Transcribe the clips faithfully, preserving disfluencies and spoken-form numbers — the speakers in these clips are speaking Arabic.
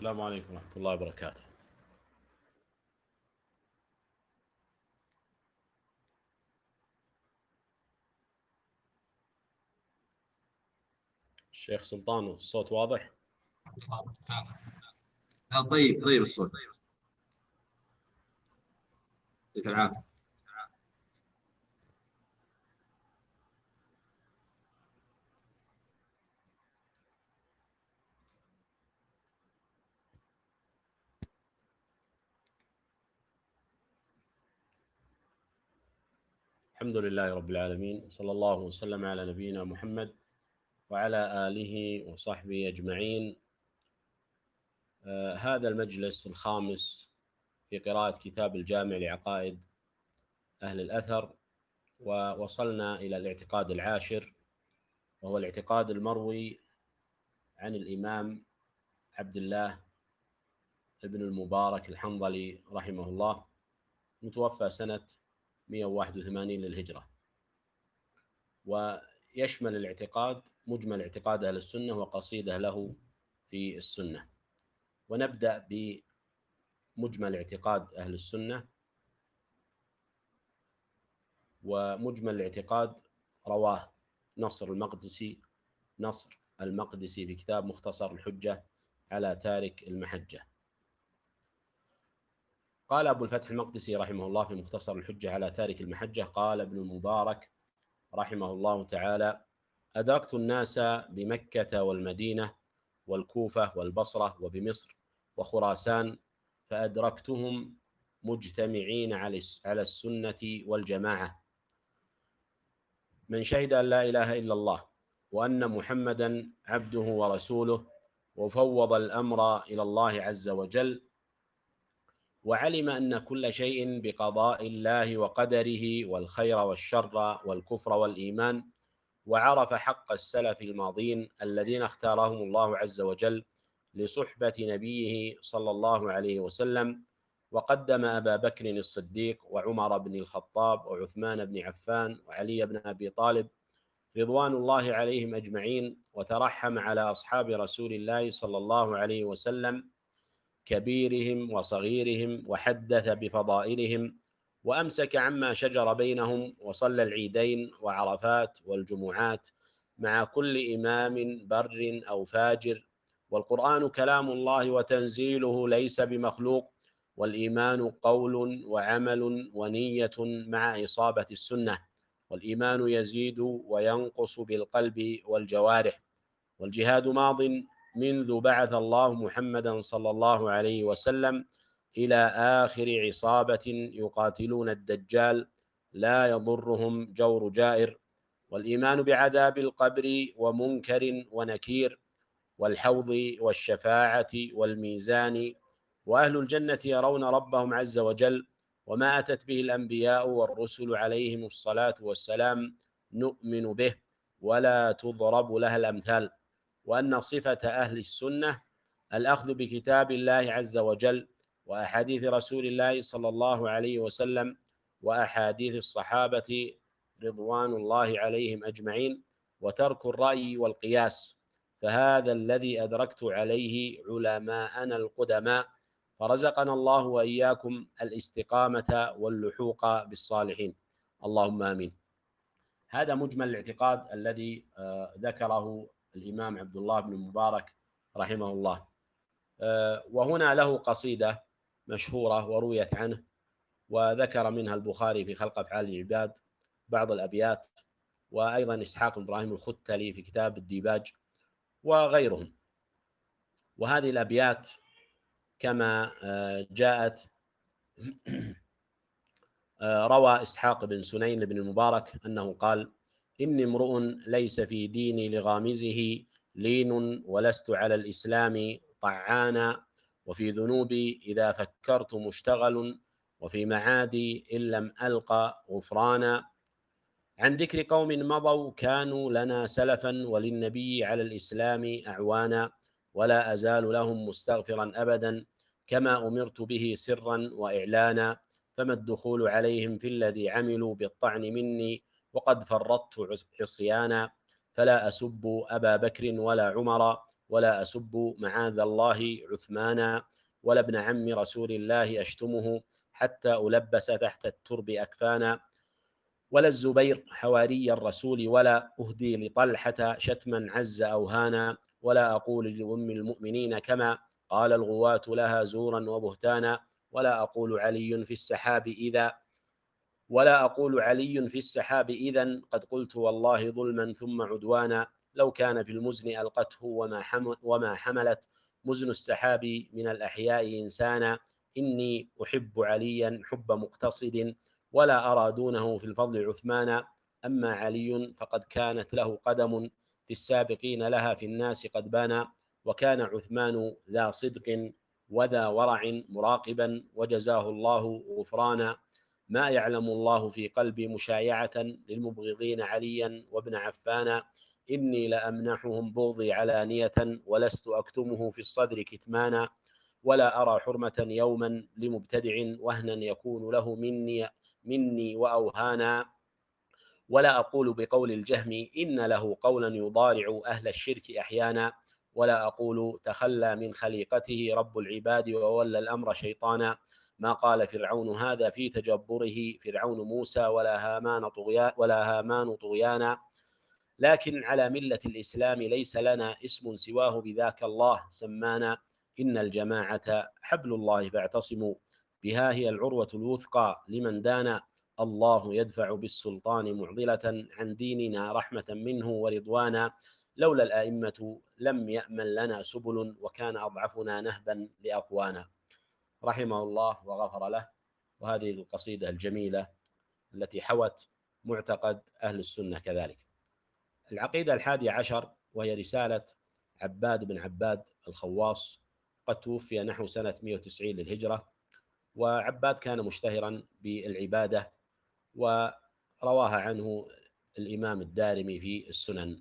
السلام عليكم ورحمة الله وبركاته. الشيخ سلطان، الصوت واضح؟ لا، طيب طيب الصوت. يعطيك العافية. الحمد لله رب العالمين، صلى الله وسلم على نبينا محمد وعلى آله وصحبه أجمعين. آه هذا المجلس الخامس في قراءة كتاب الجامع لعقائد أهل الأثر، ووصلنا إلى الاعتقاد العاشر، وهو الاعتقاد المروي عن الإمام عبد الله ابن المبارك الحنظلي رحمه الله، متوفى سنة مئة وواحد وثمانين للهجرة. ويشمل الاعتقاد مجمل اعتقاد أهل السنة وقصيدة له في السنة. ونبدأ بمجمل اعتقاد أهل السنة. ومجمل الاعتقاد رواه نصر المقدسي نصر المقدسي في كتاب مختصر الحجة على تارك المحجة. قال أبو الفتح المقدسي رحمه الله في مختصر الحجة على تارك المحجة، قال ابن المبارك رحمه الله تعالى: أدركت الناس بمكة والمدينة والكوفة والبصرة وبمصر وخراسان، فأدركتهم مجتمعين على السنة والجماعة، من شهد أن لا إله إلا الله وأن محمدا عبده ورسوله، وفوض الأمر إلى الله عز وجل، وعلم أن كل شيء بقضاء الله وقدره، والخير والشر والكفر والإيمان، وعرف حق السلف الماضين الذين اختارهم الله عز وجل لصحبة نبيه صلى الله عليه وسلم، وقدم أبا بكر الصديق وعمر بن الخطاب وعثمان بن عفان وعلي بن أبي طالب رضوان الله عليهم أجمعين، وترحم على أصحاب رسول الله صلى الله عليه وسلم كبيرهم وصغيرهم، وحدث بفضائلهم، وأمسك عما شجر بينهم، وصلى العيدين وعرفات والجمعات مع كل إمام بر أو فاجر. والقرآن كلام الله وتنزيله ليس بمخلوق، والإيمان قول وعمل ونية مع إصابة السنة، والإيمان يزيد وينقص بالقلب والجوارح، والجهاد ماض منذ بعث الله محمدا صلى الله عليه وسلم إلى آخر عصابة يقاتلون الدجال لا يضرهم جور جائر، والإيمان بعذاب القبر ومنكر ونكير، والحوض والشفاعة والميزان، وأهل الجنة يرون ربهم عز وجل، وما أتت به الأنبياء والرسل عليهم الصلاة والسلام نؤمن به ولا تضرب لها الأمثال، وأن صفة أهل السنة الأخذ بكتاب الله عز وجل وأحاديث رسول الله صلى الله عليه وسلم وأحاديث الصحابة رضوان الله عليهم أجمعين، وترك الرأي والقياس، فهذا الذي أدركت عليه علماءنا القدماء، فرزقنا الله وإياكم الاستقامة واللحوق بالصالحين، اللهم آمين. هذا مجمل الاعتقاد الذي ذكره الإمام عبد الله بن المبارك رحمه الله. وهنا له قصيدة مشهورة ورويت عنه، وذكر منها البخاري في خلق أفعال العباد بعض الأبيات، وأيضا إسحاق بن إبراهيم الختلي في كتاب الديباج وغيرهم. وهذه الأبيات كما جاءت روى إسحاق بن سنين بن المبارك أنه قال: إني امرؤ ليس في ديني لغامزه لين، ولست على الإسلام طعانا، وفي ذنوبي إذا فكرت مشتغل، وفي معادي إن لم ألق غفرانا، عن ذكر قوم مضوا كانوا لنا سلفا، وللنبي على الإسلام أعوانا، ولا أزال لهم مستغفرا أبدا، كما أمرت به سرا وإعلانا، فما الدخول عليهم في الذي عملوا بالطعن مني، وقد فرطت عصيانا، فلا أسب أبا بكر ولا عمر، ولا أسب معاذ الله عثمانا، ولا ابن عم رسول الله أشتمه حتى ألبس تحت الترب أكفانا، ولا الزبير حواري الرسول، ولا أهدي لطلحة شتما عز أو هانا، ولا أقول لأم المؤمنين كما قال الغواة لها زورا وبهتانا، ولا أقول علي في السحاب إذا ولا أقول علي في السحاب إذا قد قلت والله ظلما ثم عدوانا، لو كان في المزن ألقته وما, حمل وما حملت مزن السحاب من الأحياء إنسانا، إني أحب عليا حب مقتصد ولا أرى دونه في الفضل عثمانا، أما علي فقد كانت له قدم في السابقين لها في الناس قد بانا، وكان عثمان ذا صدق وذا ورع مراقبا وجزاه الله غفرانا، ما يعلم الله في قلبي مشايعة للمبغضين عليا وابن عفانا، إني لأمنحهم بغضي علانية ولست أكتمه في الصدر كتمانا، ولا أرى حرمة يوما لمبتدع وهنا يكون له مني, مني وأوهانا، ولا أقول بقول الجهم إن له قولا يضارع أهل الشرك أحيانا، ولا أقول تخلى من خليقته رب العباد وولى الأمر شيطانا، ما قال فرعون هذا في تجبره فرعون موسى ولا هامان طغيان ولا هامان طغيانا، لكن على ملة الإسلام ليس لنا اسم سواه بذاك الله سمانا، إن الجماعة حبل الله فاعتصموا بها هي العروة الوثقى لمن دانا، الله يدفع بالسلطان معضلة عن ديننا رحمة منه ورضوانا، لولا الآئمة لم يأمن لنا سبل وكان أضعفنا نهبا لأقوانا. رحمه الله وغفر له. وهذه القصيدة الجميلة التي حوت معتقد أهل السنة كذلك. العقيدة الحادية عشر وهي رسالة عباد بن عباد الخواص، قد توفي نحو سنة مئة وتسعين للهجرة، وعباد كان مشتهرا بالعبادة، ورواها عنه الإمام الدارمي في السنن.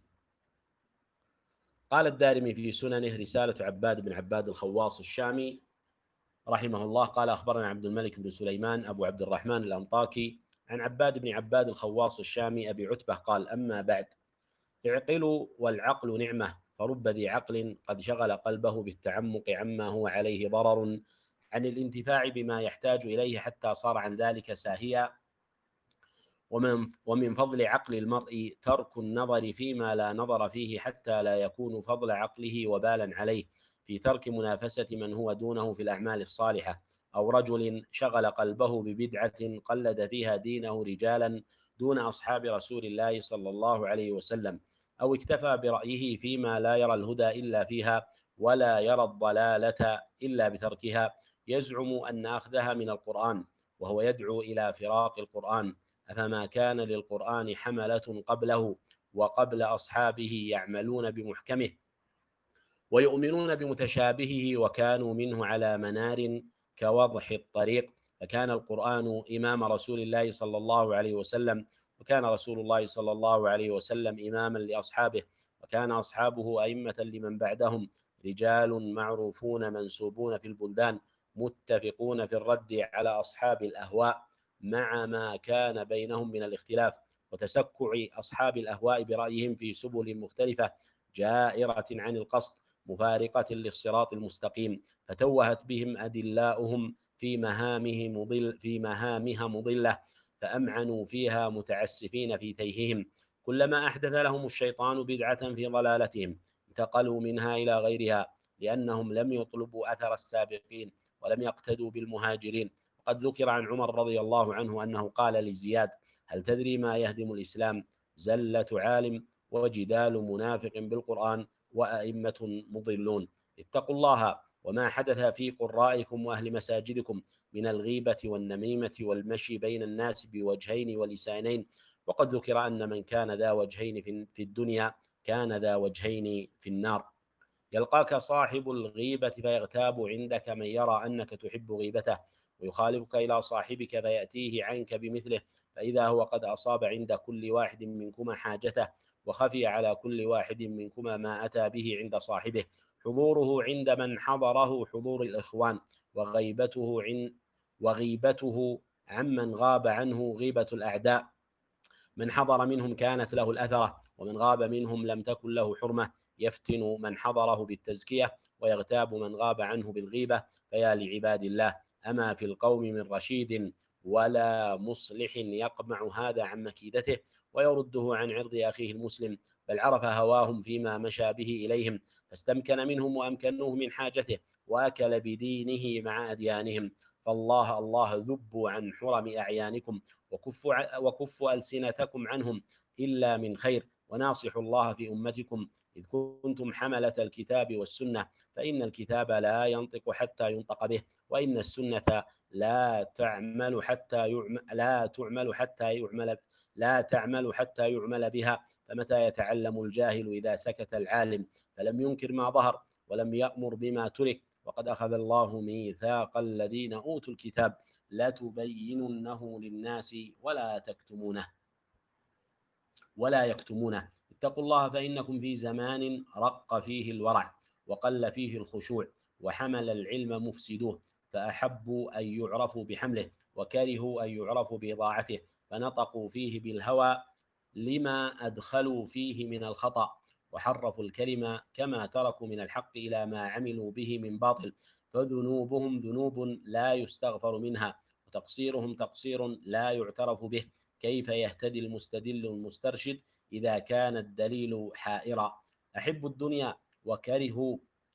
قال الدارمي في سننه رسالة عباد بن عباد الخواص الشامي رحمه الله، قال أخبرنا عبد الملك بن سليمان أبو عبد الرحمن الأنطاكي عن عباد بن عباد الخواص الشامي أبي عتبة قال: أما بعد، اعقلوا والعقل نعمة، فرب ذي عقل قد شغل قلبه بالتعمق عما هو عليه ضرر عن الانتفاع بما يحتاج إليه حتى صار عن ذلك ساهيا، ومن, ومن فضل عقل المرء ترك النظر فيما لا نظر فيه حتى لا يكون فضل عقله وبالا عليه في ترك منافسة من هو دونه في الأعمال الصالحة، أو رجل شغل قلبه ببدعة قلد فيها دينه رجالا دون أصحاب رسول الله صلى الله عليه وسلم، أو اكتفى برأيه فيما لا يرى الهدى إلا فيها ولا يرى الضلالة إلا بتركها، يزعم أن أخذها من القرآن وهو يدعو إلى فراق القرآن، أفما كان للقرآن حملة قبله وقبل أصحابه يعملون بمحكمه ويؤمنون بمتشابهه وكانوا منه على منار كوضح الطريق، فكان القرآن إمام رسول الله صلى الله عليه وسلم، وكان رسول الله صلى الله عليه وسلم إماما لأصحابه، وكان أصحابه أئمة لمن بعدهم، رجال معروفون منسوبون في البلدان متفقون في الرد على أصحاب الأهواء مع ما كان بينهم من الاختلاف وتسكع أصحاب الأهواء برأيهم في سبل مختلفة جائرة عن القصد مفارقة للصراط المستقيم، فتوهت بهم أدلاؤهم في مهامه مضل في مهامها مضلة، فأمعنوا فيها متعسفين في تيههم، كلما أحدث لهم الشيطان بدعة في ضلالتهم انتقلوا منها إلى غيرها، لأنهم لم يطلبوا أثر السابقين ولم يقتدوا بالمهاجرين. وقد ذكر عن عمر رضي الله عنه أنه قال لزياد: هل تدري ما يهدم الإسلام؟ زلة عالم وجدال منافق بالقرآن وأئمة مضلون، اتقوا الله وما حدث في قرائكم وأهل مساجدكم من الغيبة والنميمة والمشي بين الناس بوجهين ولسانين، وقد ذكر أن من كان ذا وجهين في الدنيا كان ذا وجهين في النار. يلقاك صاحب الغيبة فيغتاب عندك من يرى أنك تحب غيبته، ويخالفك إلى صاحبك فيأتيه عنك بمثله، فإذا هو قد أصاب عند كل واحد منكما حاجته، وخفي على كل واحد منكما ما أتى به عند صاحبه، حضوره عند من حضره حضور الإخوان، وغيبته عن وغيبته عمن غاب عنه غيبة الأعداء، من حضر منهم كانت له الأثرة ومن غاب منهم لم تكن له حرمة، يفتن من حضره بالتزكية ويغتاب من غاب عنه بالغيبة. فيا لعباد الله، أما في القوم من رشيد ولا مصلح يقمع هذا عن مكيدته ويرده عن عرض أخيه المسلم، بل عرف هواهم فيما مشى به إليهم، فاستمكن منهم وأمكنوه من حاجته، وأكل بدينه مع أديانهم. فالله الله ذبوا عن حرم أعيانكم وكفوا, وكفوا ألسنتكم عنهم إلا من خير، وناصحوا الله في أمتكم إذ كنتم حملة الكتاب والسنة، فإن الكتاب لا ينطق حتى ينطق به، وإن السنة لا تعمل حتى يعمل لا تعمل حتى يعمل لا تعمل حتى يعمل بها. فمتى يتعلم الجاهل إذا سكت العالم، فلم ينكر ما ظهر ولم يأمر بما ترك. وقد أخذ الله ميثاق الذين أوتوا الكتاب لتبيننه للناس ولا تكتمونه ولا يكتمونه. اتقوا الله فإنكم في زمان رق فيه الورع وقل فيه الخشوع، وحمل العلم مفسدوه، فأحبوا أن يعرفوا بحمله وكرهوا أن يعرفوا بإضاعته، فنطقوا فيه بالهوى لما أدخلوا فيه من الخطأ، وحرفوا الكلمة كما تركوا من الحق إلى ما عملوا به من باطل، فذنوبهم ذنوب لا يستغفر منها، وتقصيرهم تقصير لا يعترف به. كيف يهتدي المستدل المسترشد إذا كان الدليل حائرا؟ أحب الدنيا وكرهوا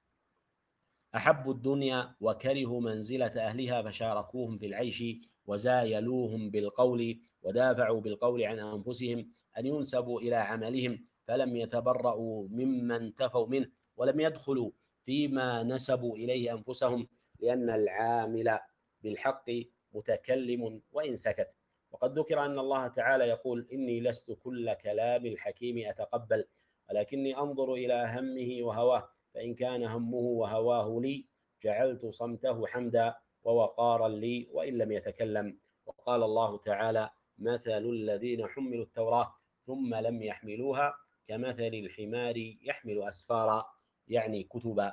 أحبوا الدنيا وكرهوا منزلة أهلها، فشاركوهم في العيش وزايلوهم بالقول، ودافعوا بالقول عن أنفسهم أن ينسبوا إلى عملهم، فلم يتبرؤوا مما انتفوا منه، ولم يدخلوا فيما نسبوا إليه أنفسهم، لأن العامل بالحق متكلم وإن سكت. وقد ذكر أن الله تعالى يقول: إني لست كل كلام الحكيم أتقبل، ولكني أنظر إلى همه وهواه، فإن كان همه وهواه لي جعلت صمته حمدا ووقارا لي وإن لم يتكلم. وقال الله تعالى: مثل الذين حملوا التوراة ثم لم يحملوها كمثل الحمار يحمل أسفارا، يعني كتبا.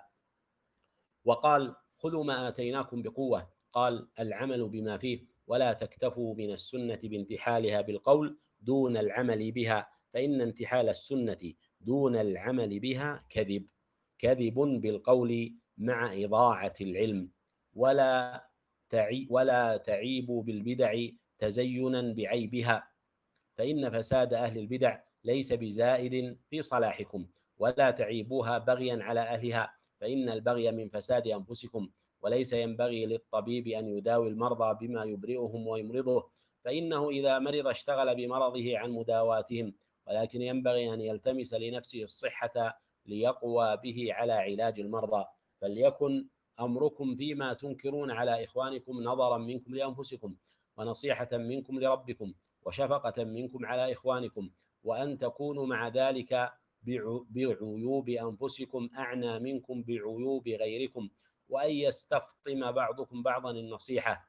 وقال: خذوا ما آتيناكم بقوة، قال: العمل بما فيه، ولا تكتفوا من السنة بانتحالها بالقول دون العمل بها، فإن انتحال السنة دون العمل بها كذب كذب بالقول مع إضاعة العلم. ولا تعي ولا تعيبوا بالبدع تزينا بعيبها، فإن فساد أهل البدع ليس بزائد في صلاحكم، ولا تعيبوها بغيا على أهلها، فإن البغي من فساد أنفسكم، وليس ينبغي للطبيب أن يداوي المرضى بما يبرئهم ويمرضه، فإنه إذا مرض اشتغل بمرضه عن مداواتهم، ولكن ينبغي أن يلتمس لنفسه الصحة ليقوى به على علاج المرضى. فليكن أمركم فيما تنكرون على إخوانكم نظرا منكم لأنفسكم، ونصيحة منكم لربكم، وشفقة منكم على إخوانكم، وأن تكونوا مع ذلك بعيوب أنفسكم أعنى منكم بعيوب غيركم، وأن يستفطم بعضكم بعضا النصيحة،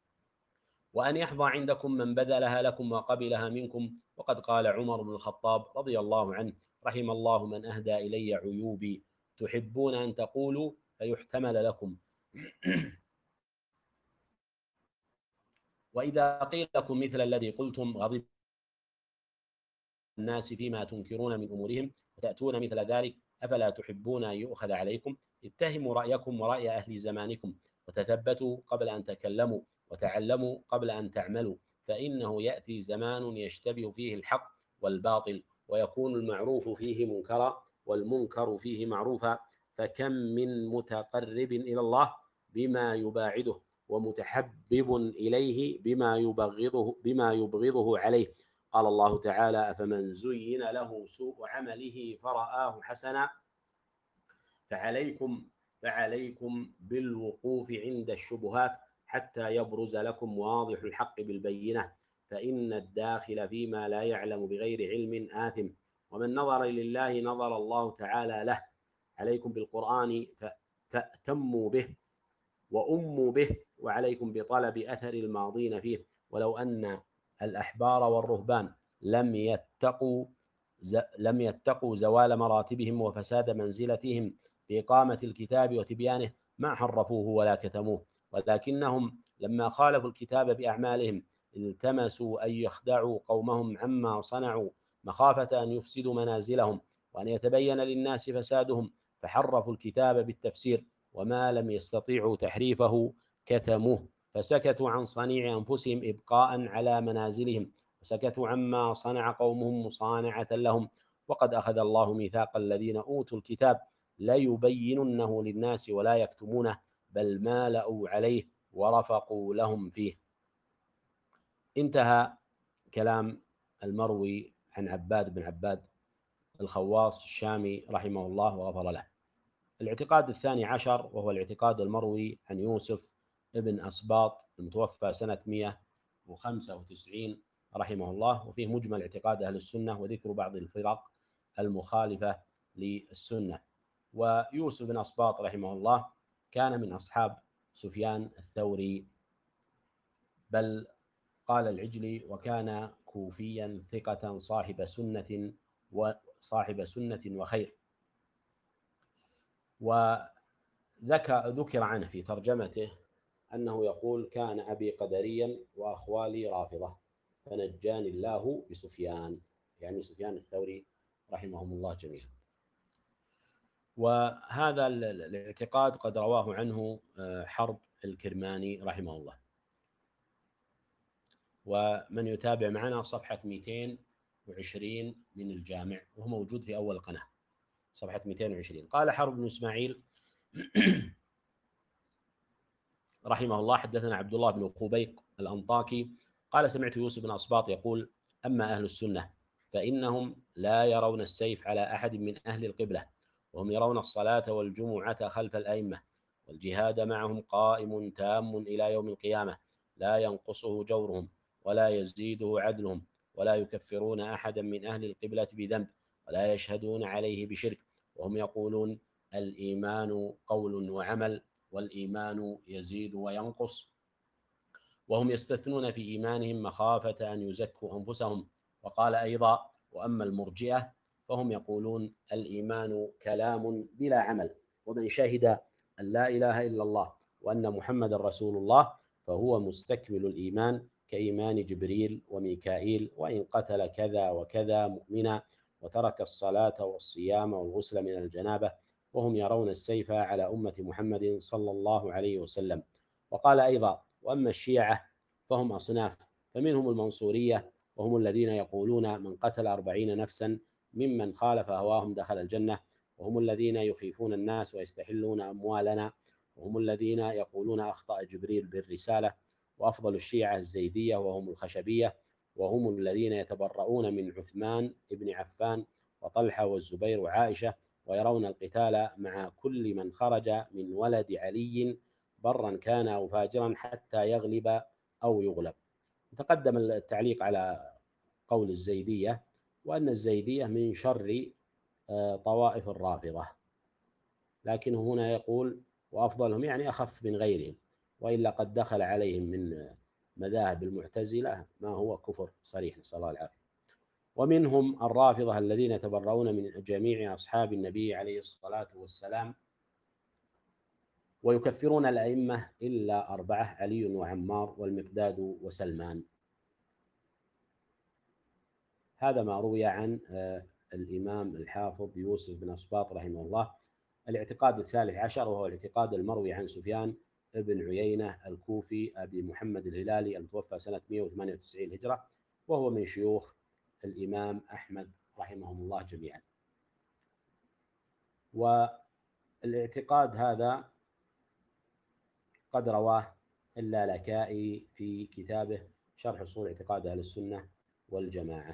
وأن يحظى عندكم من بذلها لكم وقبلها منكم. وقد قال عمر بن الخطاب رضي الله عنه: رحم الله من أهدى إلي عيوبي، تحبون أن تقولوا فيحتمل لكم. وإذا قيل لكم مثل الذي قلتم غضب الناس فيما تنكرون من أمورهم وتأتون مثل ذلك، أفلا تحبون أن يؤخذ عليكم؟ اتهموا رأيكم ورأي أهل زمانكم، وتثبتوا قبل أن تكلموا، وتعلموا قبل أن تعملوا، فإنه يأتي زمان يشتبه فيه الحق والباطل، ويكون المعروف فيه منكرا والمنكر فيه معروفا، فكم من متقرب إلى الله بما يباعده، ومتحبب إليه بما يبغضه بما يبغضه عليه. قال الله تعالى: أفمن زين له سوء عمله فرآه حسنا فعليكم فعليكم بالوقوف عند الشبهات حتى يبرز لكم واضح الحق بالبينة، فإن الداخل فيما لا يعلم بغير علم آثم، ومن نظر لله نظر الله تعالى له. عليكم بالقرآن فأتموا به وأموا به، وعليكم بطلب أثر الماضين فيه. ولو أن الأحبار والرهبان لم يتقوا لم يتقوا زوال مراتبهم وفساد منزلتهم بإقامة الكتاب وتبيانه ما حرفوه ولا كتموه، ولكنهم لما خالفوا الكتاب بأعمالهم التمسوا أن يخدعوا قومهم عما صنعوا مخافة أن يفسدوا منازلهم، وأن يتبين للناس فسادهم فحرفوا الكتاب بالتفسير، وما لم يستطيعوا تحريفه كتموه، فسكتوا عن صنيع أنفسهم إبقاء على منازلهم، وسكتوا عما صنع قومهم مصانعة لهم. وقد أخذ الله ميثاق الذين أوتوا الكتاب ليبيننه للناس ولا يكتمونه، بل مالأوا عليه ورفقوا لهم فيه. انتهى كلام المروي عن عباد بن عباد الخواص الشامي رحمه الله وغفر له. الاعتقاد الثاني عشر وهو الاعتقاد المروي عن يوسف ابن أسباط المتوفى سنة مئة وخمسة وتسعين رحمه الله، وفيه مجمل اعتقاد أهل السنة وذكر بعض الفرق المخالفة للسنة. ويوسف بن أسباط رحمه الله كان من أصحاب سفيان الثوري، بل قال العجلي: وكان كوفيا ثقة صاحب سنة وصاحب سنة وخير. وذكر عنه في ترجمته أنه يقول: كان أبي قدريا وأخوالي رافضة فنجاني الله بسفيان، يعني سفيان الثوري رحمهم الله جميعا. وهذا الاعتقاد قد رواه عنه حرب الكرماني رحمه الله. ومن يتابع معنا صفحة مئتين وعشرين من الجامع، وهو موجود في أول قناة، صفحة مئتين وعشرين. قال حرب بن إسماعيل رحمه الله: حدثنا عبد الله بن خبيق الأنطاكي قال: سمعت يوسف بن أسباط يقول: أما أهل السنة فإنهم لا يرون السيف على أحد من أهل القبلة، وهم يرون الصلاة والجمعة خلف الأئمة، والجهاد معهم قائم تام إلى يوم القيامة، لا ينقصه جورهم ولا يزيده عدلهم، ولا يكفرون أحدا من أهل القبلة بذنب، ولا يشهدون عليه بشرك، وهم يقولون: الإيمان قول وعمل، والإيمان يزيد وينقص، وهم يستثنون في إيمانهم مخافة أن يزكوا أنفسهم. وقال أيضا: وأما المرجئة فهم يقولون: الإيمان كلام بلا عمل، ومن شهد أن لا إله إلا الله وأن محمد رسول الله فهو مستكمل الإيمان كإيمان جبريل وميكائيل، وإن قتل كذا وكذا مؤمنا وترك الصلاة والصيام والغسل من الجنابة، وهم يرون السيف على أمة محمد صلى الله عليه وسلم. وقال أيضا: وأما الشيعة فهم أصناف، فمنهم المنصورية وهم الذين يقولون: من قتل أربعين نفسا ممن خالف هواهم دخل الجنة، وهم الذين يخيفون الناس ويستحلون أموالنا، وهم الذين يقولون: أخطأ جبريل بالرسالة. وأفضل الشيعة الزيدية وهم الخشبية، وهم الذين يتبرؤون من عثمان بن عفان وطلحة والزبير وعائشة، ويرون القتال مع كل من خرج من ولد علي برا كان أو فاجرا حتى يغلب أو يغلب. تقدم التعليق على قول الزيدية، وأن الزيدية من شر طوائف الرافضة، لكن هنا يقول: وأفضلهم يعني أخف من غيرهم، وإلا قد دخل عليهم من مذاهب المعتزلة ما هو كفر صريح، نسأل الله العافية. ومنهم الرافضة الذين يتبرؤون من جميع أصحاب النبي عليه الصلاة والسلام، ويكفرون الأئمة إلا أربعة: علي وعمار والمقداد وسلمان. هذا ما روي عن الإمام الحافظ يوسف بن أسباط رحمه الله. الاعتقاد الثالث عشر وهو الاعتقاد المروي عن سفيان بن عيينة الكوفي أبي محمد الهلالي المتوفى سنة مئة وثمانية وتسعين هجرة، وهو من شيوخ الإمام أحمد رحمهم الله جميعا. والاعتقاد هذا قد رواه اللالكائي في كتابه شرح أصول اعتقاد أهل السنة والجماعة.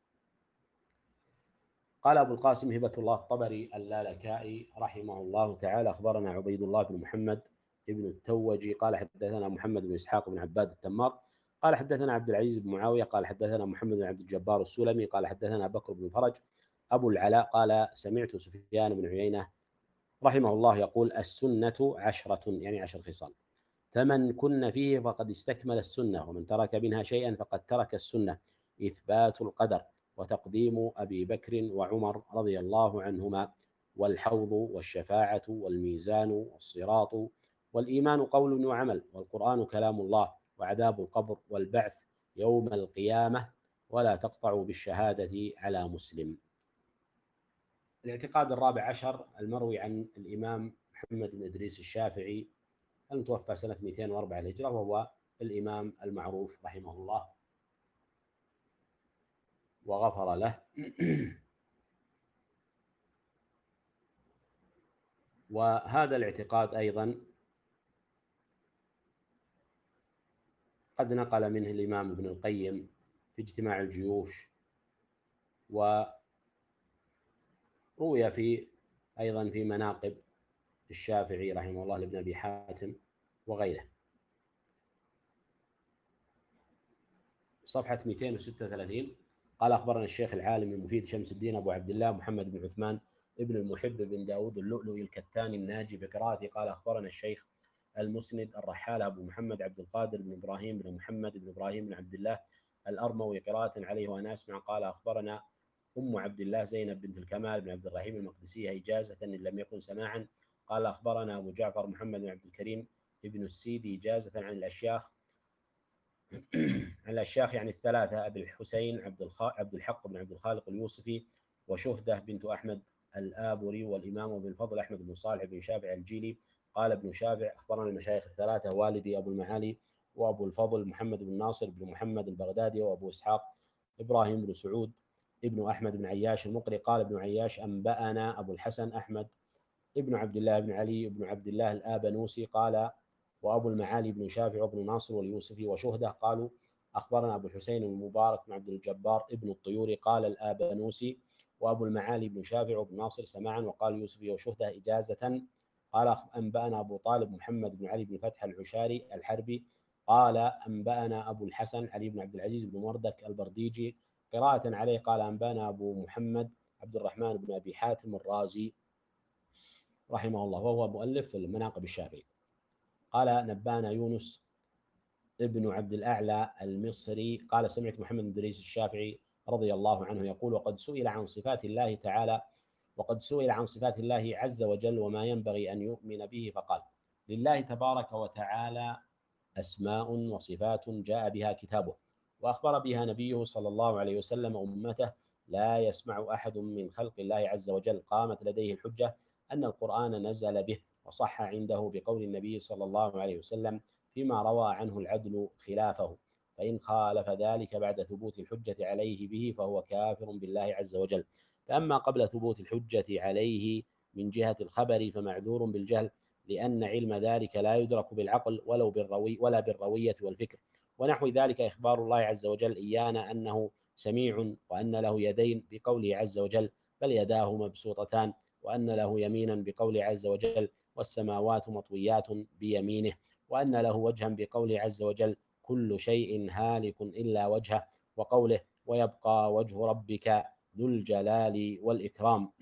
قال أبو القاسم هبة الله الطبري اللالكائي رحمه الله تعالى: أخبرنا عبيد الله بن محمد ابن التوجي قال حدثنا محمد بن إسحاق بن عباد التمار قال حدثنا عبد العزيز بن معاوية قال حدثنا محمد بن عبد الجبار السلمي قال حدثنا بكر بن فرج أبو العلاء قال: سمعت سفيان بن عيينة رحمه الله يقول: السنة عشرة، يعني عشر خصال، فمن كن فيه فقد استكمل السنة، ومن ترك منها شيئا فقد ترك السنة: إثبات القدر، وتقديم أبي بكر وعمر رضي الله عنهما، والحوض، والشفاعة، والميزان، والصراط، والإيمان قول وعمل، والقرآن كلام الله، وعذاب القبر، والبعث يوم القيامة، ولا تقطع بالشهادة على مسلم. الاعتقاد الرابع عشر المروي عن الإمام محمد بن إدريس الشافعي المتوفى سنة مئتين وأربعة للهجرة، وهو الإمام المعروف رحمه الله وغفر له. وهذا الاعتقاد أيضا قد نقل منه الإمام ابن القيم في اجتماع الجيوش، وروي في أيضا في مناقب الشافعي رحمه الله لابن أبي حاتم وغيره. صفحة مئتين وستة وثلاثين قال: أخبرنا الشيخ العالم المفيد شمس الدين أبو عبد الله محمد بن عثمان ابن المحب بن داود اللؤلؤي الكتاني الناجي بقراءته. قال: أخبرنا الشيخ المسند الرحال أبو محمد عبد القادر بن إبراهيم بن محمد بن إبراهيم بن عبد الله الأرموي قراءة عليه وأنا أسمع. قال: أخبرنا أم عبد الله زينب بنت الكمال بن عبد الرحيم المقدسية إجازة إن لم يكن سماعا. قال: أخبرنا أبو جعفر محمد بن عبد الكريم ابن السيدي إجازة عن الأشياخ عن الأشياخ يعني الثلاثة أبي الحسين عبد الخ... عبد الحق بن عبد الخالق اليوسفي، وشهدة بنت أحمد الآبري، والإمام بن الفضل أحمد بن صالح بن شافع الجيلي. قال ابن شافع: أخبرنا المشايخ الثلاثة والدي أبو المعالي وأبو الفضل محمد بن ناصر بن محمد البغدادي، وأبو إسحاق إبراهيم بن سعود ابن أحمد بن عياش المقري. قال ابن عياش: أنبأنا أبو الحسن أحمد ابن عبد الله بن علي بن عبد الله الآبنوسي. قال: وأبو المعالي بن شافع وابن ناصر واليوسفي وشهدة. قالوا: أخبرنا أبو الحسين المبارك بن عبد الجبار ابن الطيوري. قال الآبنوسي: وأبو المعالي بن شافع وابن ناصر سماعا. وقال يوسفي وشهدة إجازة. قال: أنبأنا أبو طالب محمد بن علي بن فتح العشاري الحربي. قال: أنبأنا أبو الحسن علي بن عبد العزيز بن مردك البرديجي قراءة عليه. قال: أنبأنا أبو محمد عبد الرحمن بن أبي حاتم الرازي رحمه الله، وهو مؤلف في المناقب الشافعي. قال: نبانا يونس ابن عبد الأعلى المصري قال: سمعت محمد بن إدريس الشافعي رضي الله عنه يقول: وقد سئل عن صفات الله تعالى وقد سئل عن صفات الله عز وجل وما ينبغي أن يؤمن به، فقال: لله تبارك وتعالى أسماء وصفات جاء بها كتابه وأخبر بها نبيه صلى الله عليه وسلم أمته، لا يسمع أحد من خلق الله عز وجل قامت لديه الحجة أن القرآن نزل به، وصح عنده بقول النبي صلى الله عليه وسلم فيما روى عنه العدل خلافه، فإن خالف ذلك بعد ثبوت الحجة عليه به فهو كافر بالله عز وجل. فأما قبل ثبوت الحجة عليه من جهة الخبر فمعذور بالجهل، لأن علم ذلك لا يدرك بالعقل ولو بالروي ولا بالروية والفكر. ونحو ذلك إخبار الله عز وجل إيانا أنه سميع وأن له يدين بقوله عز وجل: بل يداه مبسوطتان، وأن له يمينا بقوله عز وجل: والسماوات مطويات بيمينه، وأن له وجها بقوله عز وجل: كل شيء هالك إلا وجهه، وقوله: ويبقى وجه ربك ذو الجلال والإكرام.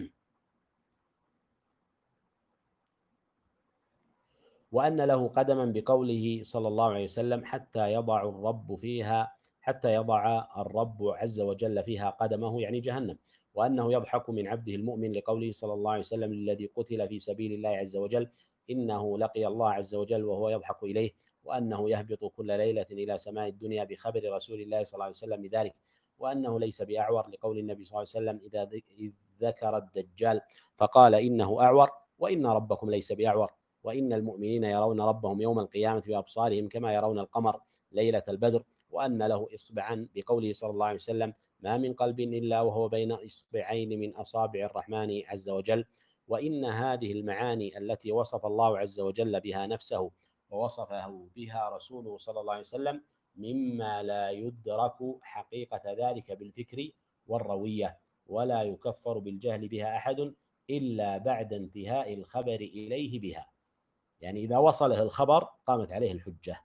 وأن له قدما بقوله صلى الله عليه وسلم: حتى يضع الرب فيها حتى يضع الرب عز وجل فيها قدمه، يعني جهنم. وأنه يضحك من عبده المؤمن لقوله صلى الله عليه وسلم: الذي قتل في سبيل الله عز وجل إنه لقي الله عز وجل وهو يضحك إليه. وأنه يهبط كل ليلة إلى سماء الدنيا بخبر رسول الله صلى الله عليه وسلم بذلك. وأنه ليس بأعور لقول النبي صلى الله عليه وسلم: إذا ذكر الدجال فقال إنه أعور وإن ربكم ليس بأعور، وإن المؤمنين يرون ربهم يوم القيامة بأبصارهم كما يرون القمر ليلة البدر. وأن له إصبعا بقوله صلى الله عليه وسلم: ما من قلب إلا وهو بين إصبعين من أصابع الرحمن عز وجل. وإن هذه المعاني التي وصف الله عز وجل بها نفسه ووصفه بها رسوله صلى الله عليه وسلم مما لا يدرك حقيقة ذلك بالفكر والروية، ولا يكفر بالجهل بها أحد إلا بعد انتهاء الخبر إليه بها، يعني إذا وصله الخبر قامت عليه الحجة.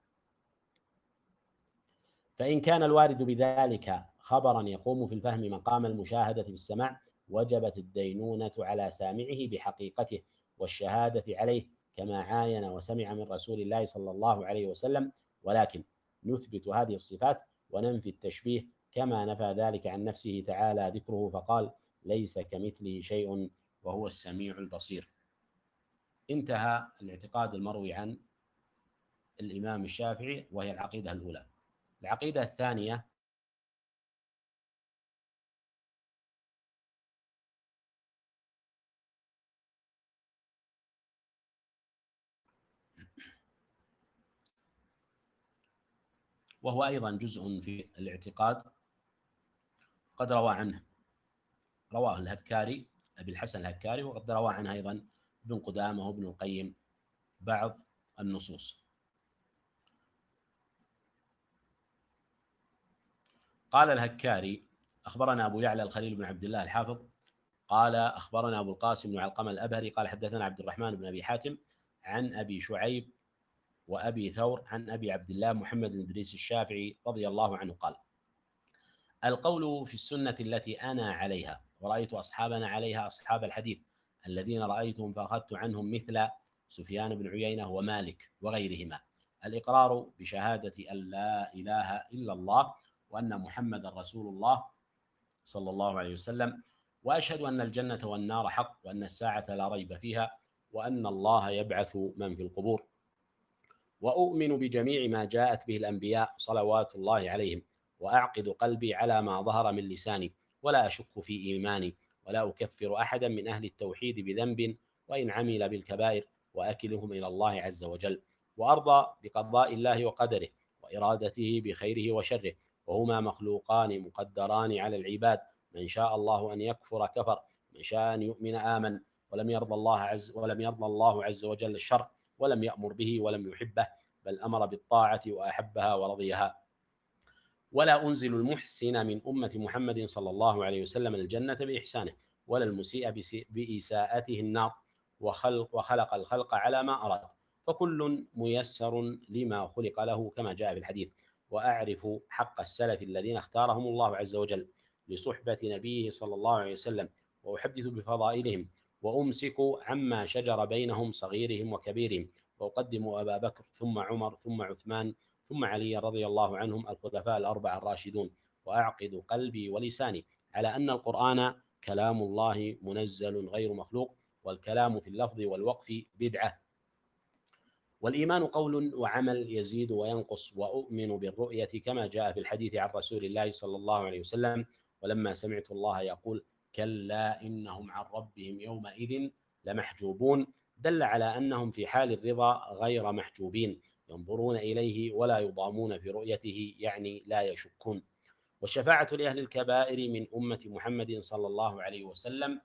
فإن كان الوارد بذلك خبرا يقوم في الفهم مقام المشاهدة في السماع وجبت الدينونة على سامعه بحقيقته والشهادة عليه كما عاين وسمع من رسول الله صلى الله عليه وسلم. ولكن نثبت هذه الصفات وننفي التشبيه كما نفى ذلك عن نفسه تعالى ذكره فقال: ليس كمثله شيء وهو السميع البصير. انتهى الاعتقاد المروي عن الإمام الشافعي، وهي العقيدة الأولى. العقيدة الثانية وهو أيضا جزء في الاعتقاد. قد روى عنه رواه الهكاري أبي الحسن الهكاري، وقد روى عنه أيضا ابن قدامة وابن القيم بعض النصوص. قال الهكاري: أخبرنا أبو يعلى الخليل بن عبد الله الحافظ قال أخبرنا أبو القاسم بن علقمة الأبهري قال حدثنا عبد الرحمن بن أبي حاتم عن أبي شعيب وأبي ثور عن أبي عبد الله محمد بن إدريس الشافعي رضي الله عنه قال: القول في السنة التي أنا عليها ورأيت أصحابنا عليها أصحاب الحديث الذين رأيتهم فأخذت عنهم مثل سفيان بن عيينة ومالك وغيرهما الإقرار بشهادة أن لا إله إلا الله وأن محمد رسول الله صلى الله عليه وسلم، وأشهد أن الجنة والنار حق، وأن الساعة لا ريب فيها، وأن الله يبعث من في القبور، وأؤمن بجميع ما جاءت به الأنبياء صلوات الله عليهم، وأعقد قلبي على ما ظهر من لساني، ولا أشك في إيماني، ولا أكفر أحدا من أهل التوحيد بذنب وإن عمل بالكبائر، وأكلهم إلى الله عز وجل، وأرضى بقضاء الله وقدره وإرادته بخيره وشره، وهما مخلوقان مقدران على العباد، من شاء الله أن يكفر كفر، من شاء أن يؤمن آمن، ولم يرضى الله عز ولم يرضى الله عز وجل الشر، ولم يأمر به ولم يحبه، بل أمر بالطاعة وأحبها ورضيها. ولا أنزل المحسن من أمة محمد صلى الله عليه وسلم الجنة بإحسانه، ولا المسيء بإساءته النار، وخلق, وخلق الخلق على ما أراد، فكل ميسر لما خلق له كما جاء في الحديث. وأعرف حق السلف الذين اختارهم الله عز وجل لصحبة نبيه صلى الله عليه وسلم، وأحدث بفضائلهم، وأمسك عما شجر بينهم صغيرهم وكبيرهم، وأقدم أبا بكر ثم عمر ثم عثمان ثم علي رضي الله عنهم الخلفاء الأربعة الراشدون، وأعقد قلبي ولساني على أن القرآن كلام الله منزل غير مخلوق، والكلام في اللفظ والوقف بدعة، والإيمان قول وعمل يزيد وينقص، وأؤمن بالرؤية كما جاء في الحديث عن رسول الله صلى الله عليه وسلم: ولما سمعت الله يقول كلا إنهم عن ربهم يومئذ لمحجوبون، دل على أنهم في حال الرضا غير محجوبين، ينظرون إليه ولا يضامون في رؤيته، يعني لا يشكون. والشفاعة لأهل الكبائر من أمة محمد صلى الله عليه وسلم،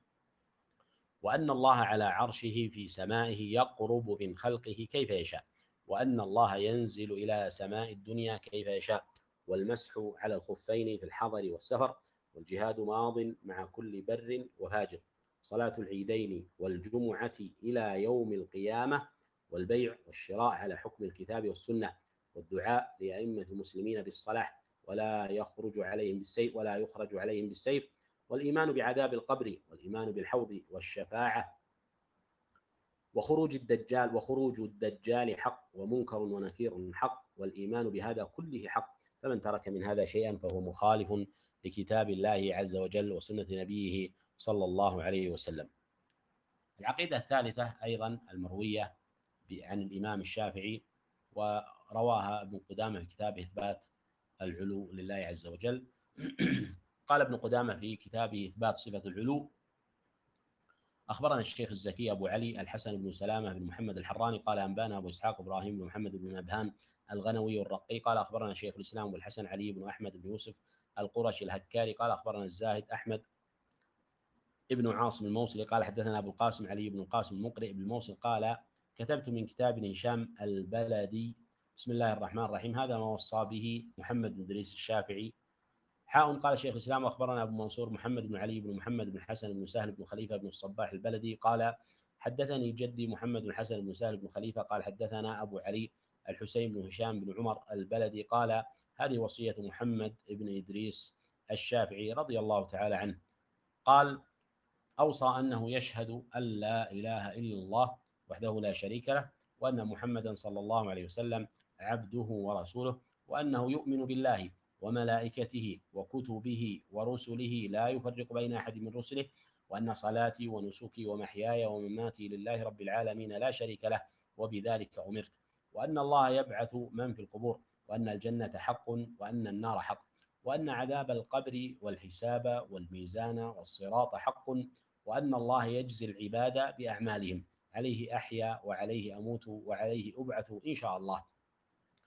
وأن الله على عرشه في سمائه يقرب من خلقه كيف يشاء، وأن الله ينزل إلى سماء الدنيا كيف يشاء، والمسح على الخفين في الحضر والسفر، والجهاد ماض مع كل بر وفاجر، صلاة العيدين والجمعة إلى يوم القيامة، والبيع والشراء على حكم الكتاب والسنة، والدعاء لأئمة المسلمين بالصلاح ولا يخرج عليهم بالسيف ولا يخرج عليهم بالسيف، والإيمان بعذاب القبر، والإيمان بالحوض والشفاعة، وخروج الدجال وخروج الدجال حق، ومنكر ونكير حق، والإيمان بهذا كله حق، فمن ترك من هذا شيئا فهو مخالف لكتاب الله عز وجل وسنة نبيه صلى الله عليه وسلم. العقيدة الثالثة أيضا المروية عن الإمام الشافعي، ورواها ابن قدامة في كتابه إثبات العلو لله عز وجل. قال ابن قدامة في كتابه إثبات صفة العلو: أخبرنا الشيخ الزكي أبو علي الحسن بن سلامة بن محمد الحراني قال أنبانا أبو إسحاق إبراهيم بن محمد بن نبهان الغنوي الرقي قال أخبرنا شيخ الإسلام أبو الحسن علي بن أحمد بن يوسف القرشي الهكاري قال أخبرنا الزاهد أحمد ابن عاصم الموصلي قال حدثنا أبو القاسم علي بن القاسم المقرئ بالموصل قال كتبت من كتاب هشام البلدي بسم الله الرحمن الرحيم هذا ما وصى به محمد بن إدريس الشافعي. حاء قال شيخ الإسلام أخبرنا أبو منصور محمد بن علي بن محمد بن حسن بن سهل بن خليفة بن الصباح البلدي قال حدثني جدي محمد بن حسن بن سهل بن خليفة قال حدثنا أبو علي الحسين بن هشام بن عمر البلدي قال هذه وصية محمد بن إدريس الشافعي رضي الله تعالى عنه. قال أوصى أنه يشهد أن لا إله إلا الله وحده لا شريك له، وأن محمدا صلى الله عليه وسلم عبده ورسوله، وأنه يؤمن بالله وملائكته وكتبه ورسله لا يفرق بين أحد من رسله، وأن صلاتي ونسكي ومحياي ومماتي لله رب العالمين لا شريك له وبذلك أمرت، وأن الله يبعث من في القبور، وأن الجنة حق وأن النار حق، وأن عذاب القبر والحساب والميزان والصراط حق، وأن الله يجزي العباد بأعمالهم، عليه أحيا وعليه أموت وعليه أبعث إن شاء الله،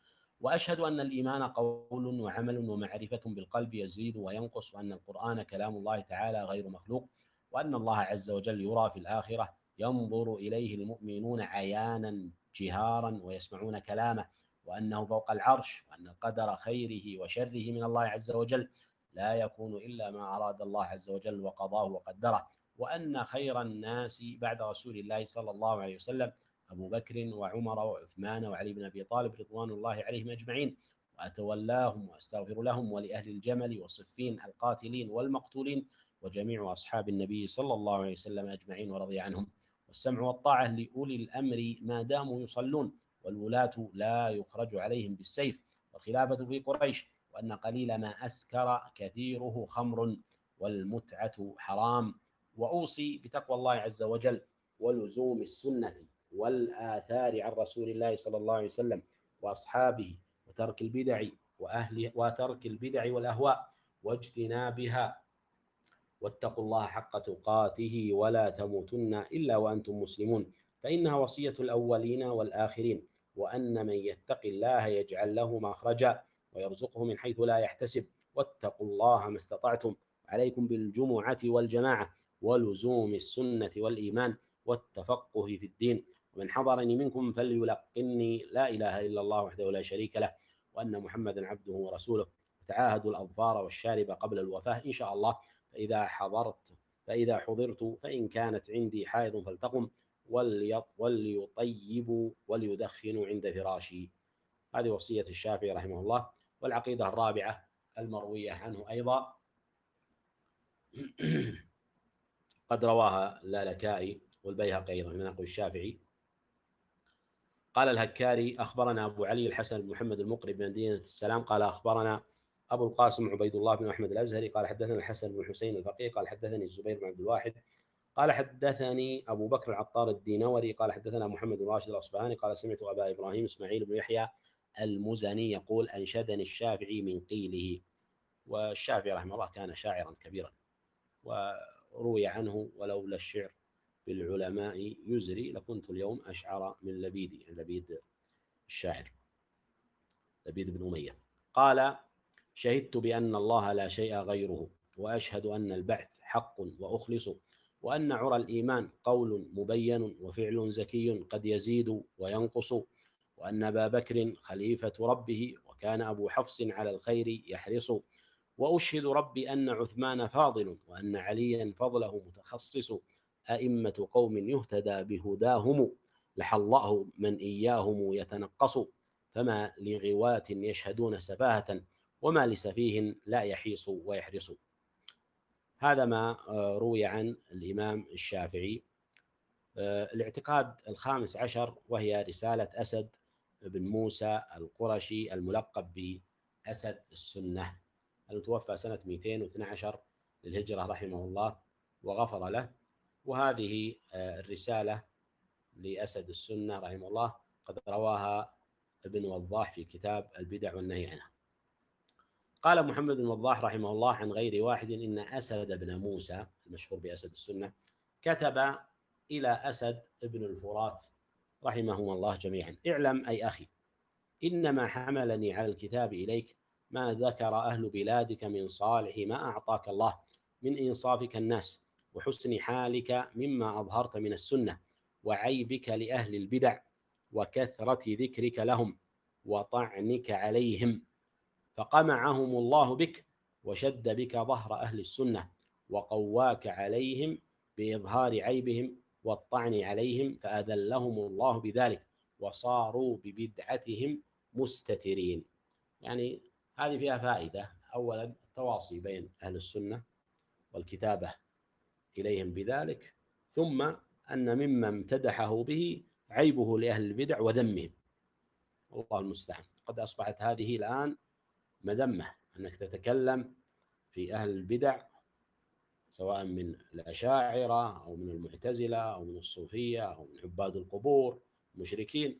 وأشهد أن الإيمان قول وعمل ومعرفة بالقلب يزيد وينقص، وأن القرآن كلام الله تعالى غير مخلوق، وأن الله عز وجل يرى في الآخرة ينظر إليه المؤمنون عيانا جهارا ويسمعون كلامه، وأنه فوق العرش، وأن القدر خيره وشره من الله عز وجل لا يكون إلا ما أراد الله عز وجل وقضاه وقدره، وأن خير الناس بعد رسول الله صلى الله عليه وسلم أبو بكر وعمر وعثمان وعلي بن أبي طالب رضوان الله عليهم أجمعين، وأتولاهم وأستغفر لهم ولأهل الجمل والصفين القاتلين والمقتولين وجميع أصحاب النبي صلى الله عليه وسلم أجمعين ورضي عنهم. والسمع والطاعة لأولي الأمر ما داموا يصلون، والولاة لا يخرج عليهم بالسيف، والخلافة في قريش، وأن قليل ما أسكر كثيره خمر، والمتعة حرام. وأوصي بتقوى الله عز وجل ولزوم السنة والآثار عن رسول الله صلى الله عليه وسلم وأصحابه، وترك البدع وأهل وترك البدع والأهواء واجتنابها، واتقوا الله حق تقاته ولا تموتن إلا وأنتم مسلمون، فإنها وصية الأولين والآخرين. وأن من يتق الله يجعل له مخرجا ويرزقه من حيث لا يحتسب، واتقوا الله ما استطعتم، عليكم بالجمعة والجماعة ولزوم السنة والإيمان والتفقه في الدين. ومن حضرني منكم فليلقني لا إله إلا الله وحده لا شريك له، وأن محمدا عبده ورسوله. تعاهدوا الأظفار والشارب قبل الوفاة إن شاء الله. فإذا حضرت فإذا حضرت فإن كانت عندي حائض فلتقم وليطيبوا وليدخنوا عند فراشي. هذه وصية الشافعي رحمه الله. والعقيدة الرابعة المروية عنه أيضا قد رواها اللالكائي والبيهقي أيضا من نقل الشافعي. قال الهكاري: أخبرنا أبو علي الحسن بن محمد المقري بمدينة السلام قال أخبرنا أبو القاسم عبيد الله بن أحمد الأزهري قال حدثنا الحسن بن حسين الفقيه قال حدثني الزبير بن عبد الواحد قال حدثني أبو بكر العطار الدينوري قال حدثنا محمد بن راشد الأصبهاني قال سمعت أبا إبراهيم إسماعيل بن يحيى المزني يقول: أنشدني الشافعي من قيله. والشافعي رحمه الله كان شاعرا كبيرا، وروي عنه: ولولا الشعر بالعلماء يزري لكنت اليوم أشعر من لبيدي، لبيد الشاعر لبيد بن أمية. قال: شهدت بأن الله لا شيء غيره، وأشهد أن البعث حق وأخلص، وأن عرى الإيمان قول مبين وفعل زكي قد يزيد وينقص، وأن أبا بكر خليفة ربه وكان أبو حفص على الخير يحرص، وأشهد ربي أن عثمان فاضل وأن عليا فضله متخصص، أئمة قوم يهتدى بهداهم لحظه من إياهم يتنقص، فما لغوات يشهدون سفاهة وما لسفيه لا يحيص ويحرص. هذا ما روي عن الإمام الشافعي. الاعتقاد الخامس عشر وهي رسالة أسد بن موسى القرشي الملقب بأسد السنة، المتوفى سنة مئتين واثني عشر للهجرة رحمه الله وغفر له. وهذه الرسالة لأسد السنة رحمه الله قد رواها ابن وضاح في كتاب البدع والنهي عنها. قال محمد بن وضاح رحمه الله عن غير واحد: إن أسد بن موسى المشهور بأسد السنة كتب إلى أسد بن الفرات رحمهم الله جميعا: اعلم أي أخي إنما حملني على الكتاب إليك ما ذكر أهل بلادك من صالح ما أعطاك الله من إنصافك الناس وحسن حالك مما أظهرت من السنة، وعيبك لأهل البدع وكثرة ذكرك لهم وطعنك عليهم، فقمعهم الله بك وشد بك ظهر أهل السنة وقواك عليهم بإظهار عيبهم والطعن عليهم، فأذلهم الله بذلك وصاروا ببدعتهم مستترين. يعني هذه فيها فائدة: أولا التواصي بين أهل السنة والكتابة إليهم بذلك، ثم أن مما امتدحه به عيبه لأهل البدع وذمهم، والله المستعان. قد أصبحت هذه الآن مذمة أنك تتكلم في أهل البدع سواء من الأشاعرة أو من المعتزلة أو من الصوفية أو من عباد القبور مشركين،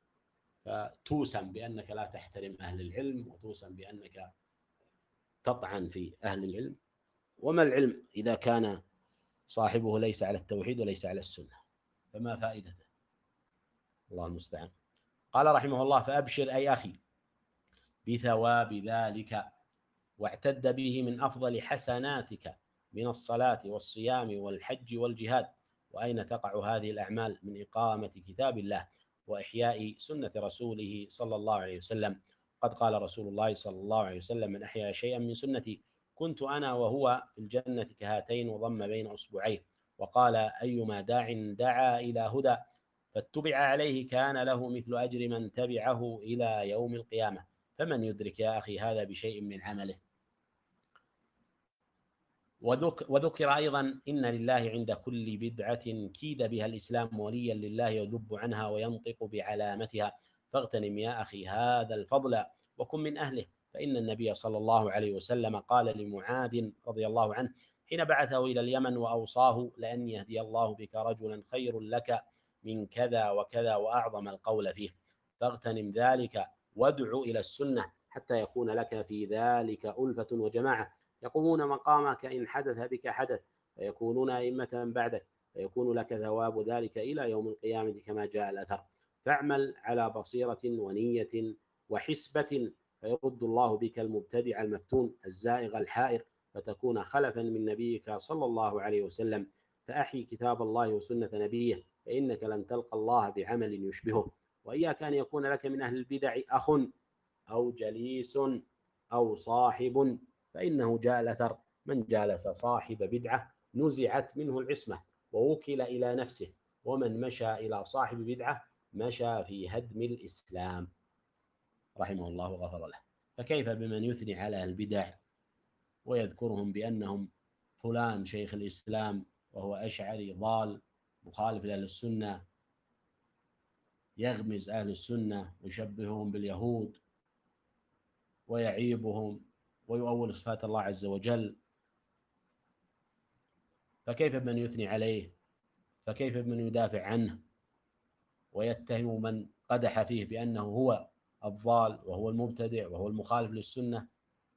فتوسم بأنك لا تحترم أهل العلم وتوسم بأنك تطعن في أهل العلم. وما العلم إذا كان صاحبه ليس على التوحيد وليس على السنة؟ فما فائدته؟ الله المستعان. قال رحمه الله: فأبشر أي أخي بثواب ذلك، واعتد به من أفضل حسناتك من الصلاة والصيام والحج والجهاد. وأين تقع هذه الأعمال من إقامة كتاب الله وإحياء سنة رسوله صلى الله عليه وسلم؟ قد قال رسول الله صلى الله عليه وسلم: من أحيا شيئا من سنتي كنت أنا وهو في الجنة كهاتين وضم بين أصبعيه. وقال: أيما داع دعا إلى هدى فاتبع عليه كان له مثل أجر من تبعه إلى يوم القيامة. فمن يدرك يا أخي هذا بشيء من عمله. وذكر أيضا: إن لله عند كل بدعة كيد بها الإسلام وليا لله يذب عنها وينطق بعلامتها. فاغتنم يا أخي هذا الفضل وكن من أهله، فإن النبي صلى الله عليه وسلم قال لمعاذ رضي الله عنه حين بعثه إلى اليمن وأوصاه: لأن يهدي الله بك رجلا خير لك من كذا وكذا وأعظم القول فيه. فاغتنم ذلك وادع إلى السنة حتى يكون لك في ذلك ألفة وجماعة يقومون مقامك إن حدث بك حدث، فيكونون أئمة بعدك، فيكون لك ثواب ذلك إلى يوم القيامة كما جاء الأثر. فاعمل على بصيرة ونية وحسبة، فيرد الله بك المبتدع المفتون الزائغ الحائر، فتكون خلفا من نبيك صلى الله عليه وسلم. فأحي كتاب الله وسنة نبيه، فإنك لن تلقى الله بعمل يشبهه. وإياك أن يكون لك من أهل البدع أخ أو جليس أو صاحب، فإنه جاء الأثر: من جالس صاحب بدعة نزعت منه العصمة ووكل إلى نفسه، ومن مشى إلى صاحب بدعة مشى في هدم الإسلام. رحمه الله وغفر له. فكيف بمن يثني على البدع ويذكرهم بأنهم فلان شيخ الإسلام وهو أشعري ضال مخالف لأهل السنة، يغمز أهل السنة ويشبههم باليهود ويعيبهم ويؤول صفات الله عز وجل. فكيف بمن يثني عليه؟ فكيف بمن يدافع عنه ويتهم من قدح فيه بأنه هو الضال وهو المبتدع وهو المخالف للسنة؟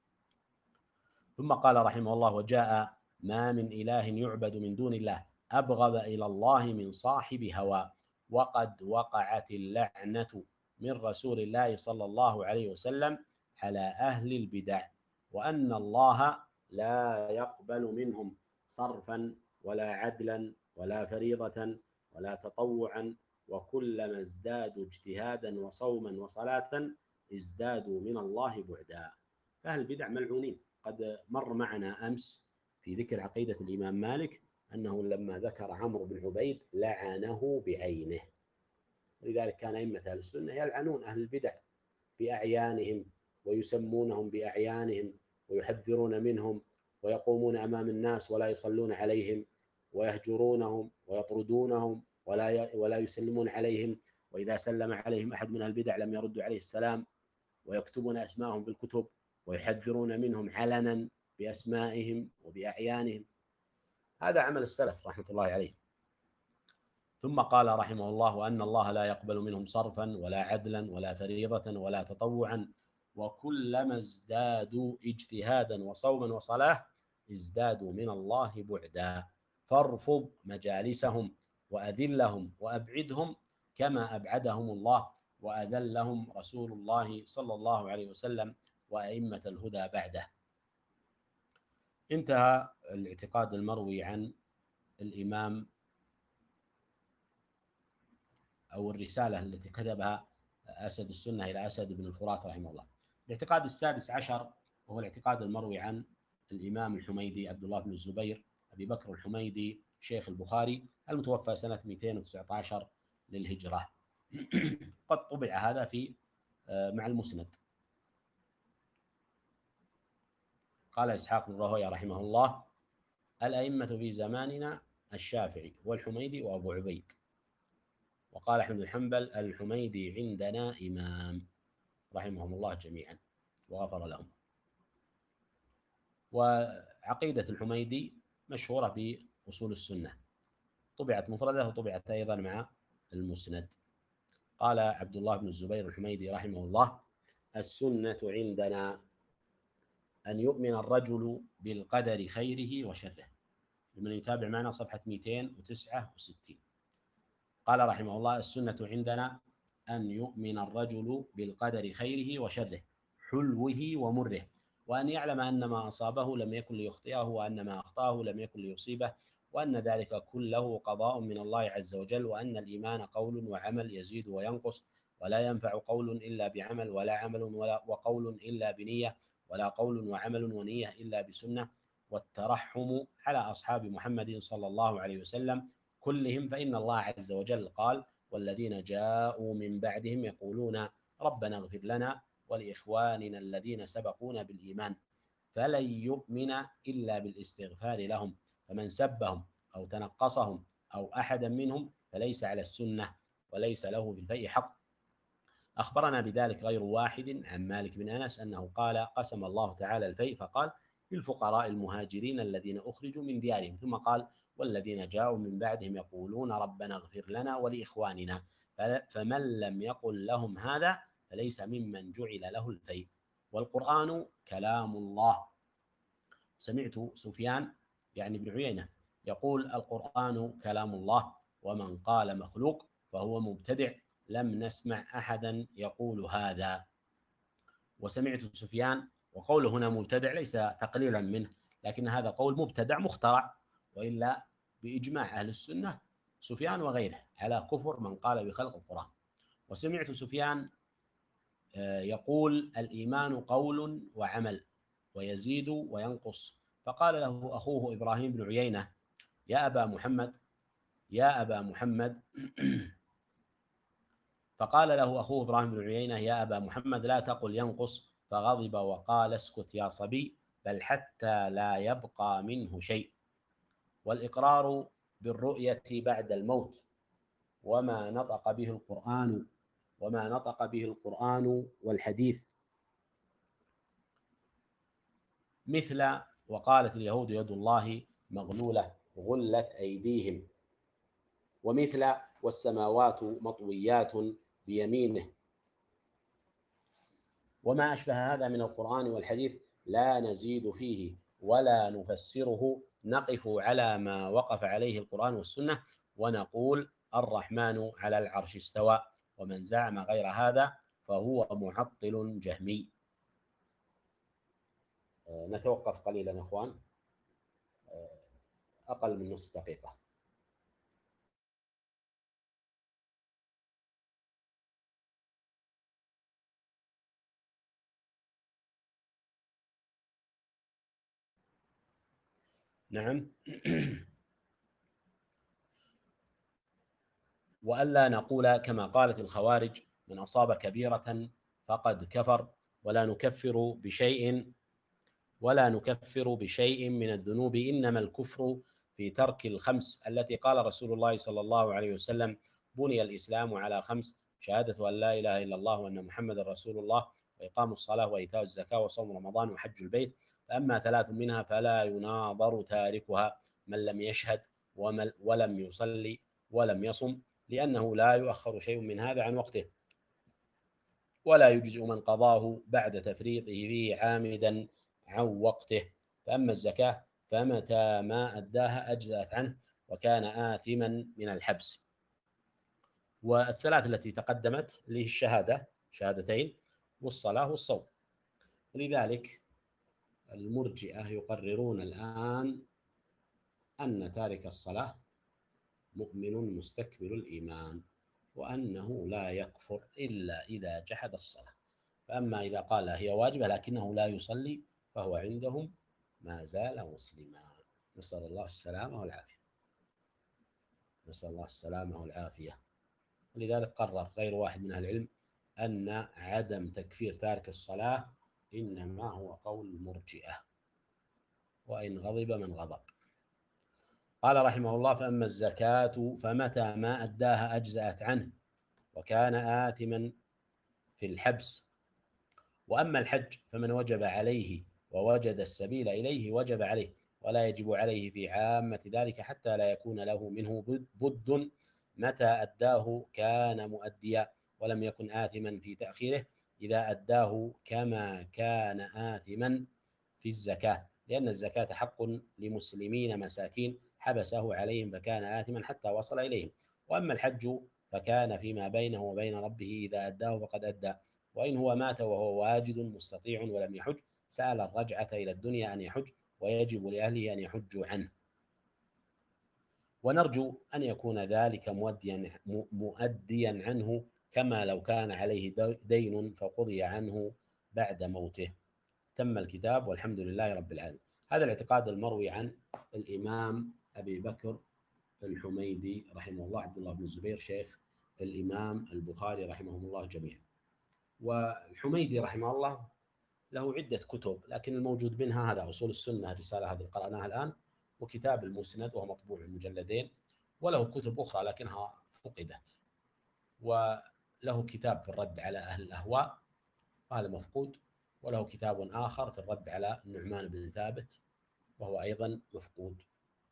ثم قال رحمه الله: وجاء ما من إله يعبد من دون الله أبغض إلى الله من صاحب هوى، وقد وقعت اللعنة من رسول الله صلى الله عليه وسلم على أهل البدع، وأن الله لا يقبل منهم صرفا ولا عدلا ولا فريضة ولا تطوعا، وكلما ازدادوا اجتهادا وصوما وصلاة ازدادوا من الله بعدا. فأهل البدع ملعونين. قد مر معنا أمس في ذكر عقيدة الإمام مالك أنه لما ذكر عمرو بن عبيد لعنه بعينه، ولذلك كان أئمة أهل السنة يلعنون أهل البدع بأعيانهم ويسمونهم بأعيانهم ويحذرون منهم، ويقومون أمام الناس ولا يصلون عليهم ويهجرونهم ويطردونهم ولا ولا يسلمون عليهم، وإذا سلم عليهم أحد من البدع لم يردوا عليه السلام، ويكتبون أسماءهم في الكتب ويحذرون منهم علنا بأسمائهم وبأعيانهم. هذا عمل السلف رحمة الله عليه. ثم قال رحمه الله: وأن الله لا يقبل منهم صرفا ولا عدلا ولا فريضة ولا تطوعا، وكلما ازدادوا اجتهادا وصوما وصلاة ازدادوا من الله بعدا، فارفض مجالسهم وأذلهم وأبعدهم كما أبعدهم الله وأذلهم رسول الله صلى الله عليه وسلم وأئمة الهدى بعده. انتهى الاعتقاد المروي عن الإمام أو الرسالة التي كتبها أسد السنة إلى أسد بن الفرات رحمه الله. الاعتقاد السادس عشر وهو الاعتقاد المروي عن الإمام الحميدي عبد الله بن الزبير أبي بكر الحميدي شيخ البخاري المتوفى سنة مئتين وتسعة عشر للهجرة. قد طبع هذا في مع المسند. قال إسحاق بن راهويه رحمه الله: الأئمة في زماننا الشافعي والحميدي وأبو عبيد. وقال أحمد بن حنبل: الحميدي عندنا إمام، رحمهم الله جميعا وغفر لهم. وعقيدة الحميدي مشهورة بأصول السنة، طبعت مفردة وطبعت أيضا مع المسند. قال عبد الله بن الزبير الحميدي رحمه الله: السنة عندنا أن يؤمن الرجل بالقدر خيره وشره. لمن يتابع معنا صفحة مئتين وتسعة وستين. قال رحمه الله: السنة عندنا أن يؤمن الرجل بالقدر خيره وشره حلوه ومره، وأن يعلم أن ما أصابه لم يكن ليخطئه، وأن ما أخطأه لم يكن ليصيبه، وأن ذلك كله قضاء من الله عز وجل، وأن الإيمان قول وعمل يزيد وينقص، ولا ينفع قول إلا بعمل، ولا عمل ولا وقول إلا بنية، ولا قول وعمل ونية إلا بسنة. والترحم على أصحاب محمد صلى الله عليه وسلم كلهم، فإن الله عز وجل قال: والذين جاءوا من بعدهم يقولون ربنا اغفر لنا ولإخواننا الذين سبقونا بالإيمان، فلن يؤمن إلا بالاستغفار لهم، فمن سبهم أو تنقصهم أو أحدا منهم فليس على السنة وليس له في الفيء حق. أخبرنا بذلك غير واحد عن مالك بن أنس أنه قال: قسم الله تعالى الفيء فقال: للفقراء المهاجرين الذين أخرجوا من ديارهم، ثم قال: والذين جاءوا من بعدهم يقولون ربنا اغفر لنا ولإخواننا، فمن لم يقل لهم هذا فليس ممن جعل له الفيء. والقرآن كلام الله. سمعت سفيان يعني ابن عيينة يقول: القرآن كلام الله، ومن قال مخلوق فهو مبتدع، لم نسمع أحدا يقول هذا. وسمعت سفيان، وقوله هنا مبتدع ليس تقليلا منه، لكن هذا قول مبتدع مخترع، وإلا بإجماع أهل السنة سفيان وغيره على كفر من قال بخلق القرآن. وسمعت سفيان يقول: الإيمان قول وعمل ويزيد وينقص، فقال له أخوه إبراهيم بن عيينة: يا أبا محمد يا أبا محمد فقال له أخوه إبراهيم بن عيينة: يا أبا محمد لا تقل ينقص، فغضب وقال: اسكت يا صبي، بل حتى لا يبقى منه شيء. والإقرار بالرؤية بعد الموت، وما نطق به القرآن وما نطق به القرآن والحديث، مثل وقالت اليهود يد الله مغلولة غلت أيديهم، ومثل والسماوات مطويات بيمينه، وما أشبه هذا من القرآن والحديث لا نزيد فيه ولا نفسره، نقف على ما وقف عليه القرآن والسنة ونقول: الرحمن على العرش استوى، ومن زعم غير هذا فهو معطل جهمي. نتوقف قليلا إخوان، أقل من نصف دقيقة. نعم. وألا نقول كما قالت الخوارج: من أصاب كبيرة فقد كفر، ولا نكفر بشيء ولا نكفر بشيء من الذنوب، إنما الكفر في ترك الخمس التي قال رسول الله صلى الله عليه وسلم: بني الإسلام على خمس: شهادة أن لا إله إلا الله وأن محمد رسول الله، وإقام الصلاة وإيتاء الزكاة وصوم رمضان وحج البيت، فأما ثلاث منها فلا يناظر تاركها: من لم يشهد ولم يصلي ولم يصم، لأنه لا يؤخر شيء من هذا عن وقته، ولا يجزئ من قضاه بعد تفريطه فيه عامدا عن وقته. فأما الزكاة فمتى ما أداها أجزأت عنه، وكان آثما من الحبس. والثلاث التي تقدمت له الشهادة شهادتين والصلاة والصوم. ولذلك المرجئة يقررون الآن أن تارك الصلاة مؤمن مستكبر الإيمان، وأنه لا يكفر إلا إذا جحد الصلاة. فأما إذا قال هي واجبة لكنه لا يصلي فهو عندهم ما زال مسلما. نسأل الله السلامة والعافية نسأل الله السلامة والعافية. ولذلك قرر غير واحد من أهل العلم أن عدم تكفير تارك الصلاة إنما هو قول المرجئة، وإن غضب من غضب. قال رحمه الله: فأما الزكاة فمتى ما أداها أجزأت عنه، وكان آثما في الحبس. وأما الحج فمن وجب عليه ووجد السبيل إليه وجب عليه، ولا يجب عليه في عامة ذلك حتى لا يكون له منه بد، متى أداه كان مؤديا، ولم يكن آثما في تأخيره إذا أداه كما كان آثما في الزكاة، لأن الزكاة حق لمسلمين مساكين حبسه عليهم فكان آثما حتى وصل إليهم. وأما الحج فكان فيما بينه وبين ربه، إذا أداه فقد أدى، وإن هو مات وهو واجد مستطيع ولم يحج سأل الرجعة إلى الدنيا أن يحج، ويجب لأهله أن يحجوا عنه، ونرجو أن يكون ذلك مؤديا مؤديا عنه كما لو كان عليه دين فقضي عنه بعد موته. تم الكتاب والحمد لله رب العالمين. هذا الاعتقاد المروي عن الإمام أبي بكر الحميدي رحمه الله، عبد الله بن الزبير شيخ الإمام البخاري رحمه الله جميعا. والحميدي رحمه الله له عدة كتب، لكن الموجود منها هذا أصول السنة، الرسالة هذه اللي قرأناها الآن، وكتاب المسند وهو مطبوع بمجلدين، وله كتب أخرى لكنها فقدت، وله كتاب في الرد على أهل الأهواء هذا مفقود، وله كتاب آخر في الرد على النعمان بن ثابت وهو أيضا مفقود.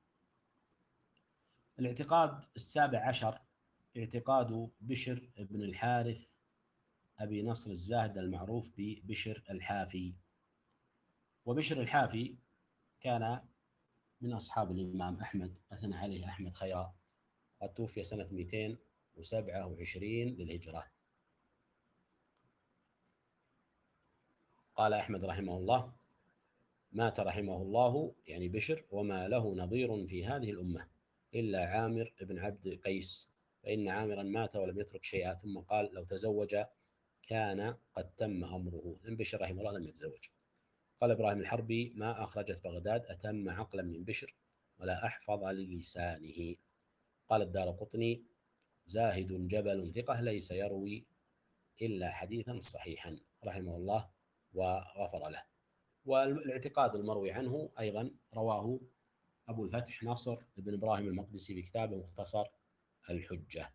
الاعتقاد السابع عشر اعتقاد بشر بن الحارث أبي نصر الزاهد المعروف ببشر الحافي. وبشر الحافي كان من أصحاب الإمام أحمد، أثنى عليه أحمد خيرا، قد توفي سنة مئتين وسبعة وعشرين للهجرة. قال أحمد رحمه الله: مات رحمه الله يعني بشر وما له نظير في هذه الأمة إلا عامر بن عبد قيس، فإن عامرا مات ولم يترك شيئا. ثم قال: لو تزوج كان قد تم أمره. لأن بشر رحمه الله لم يتزوج. قال إبراهيم الحربي: ما أخرجت بغداد أتم عقلا من بشر ولا أحفظ للسانه. قال الدارقطني: زاهد جبل ثقة ليس يروي إلا حديثا صحيحا، رحمه الله وغفر له. والاعتقاد المروي عنه أيضا رواه أبو الفتح نصر بن إبراهيم المقدسي في كتابه مختصر الحجة.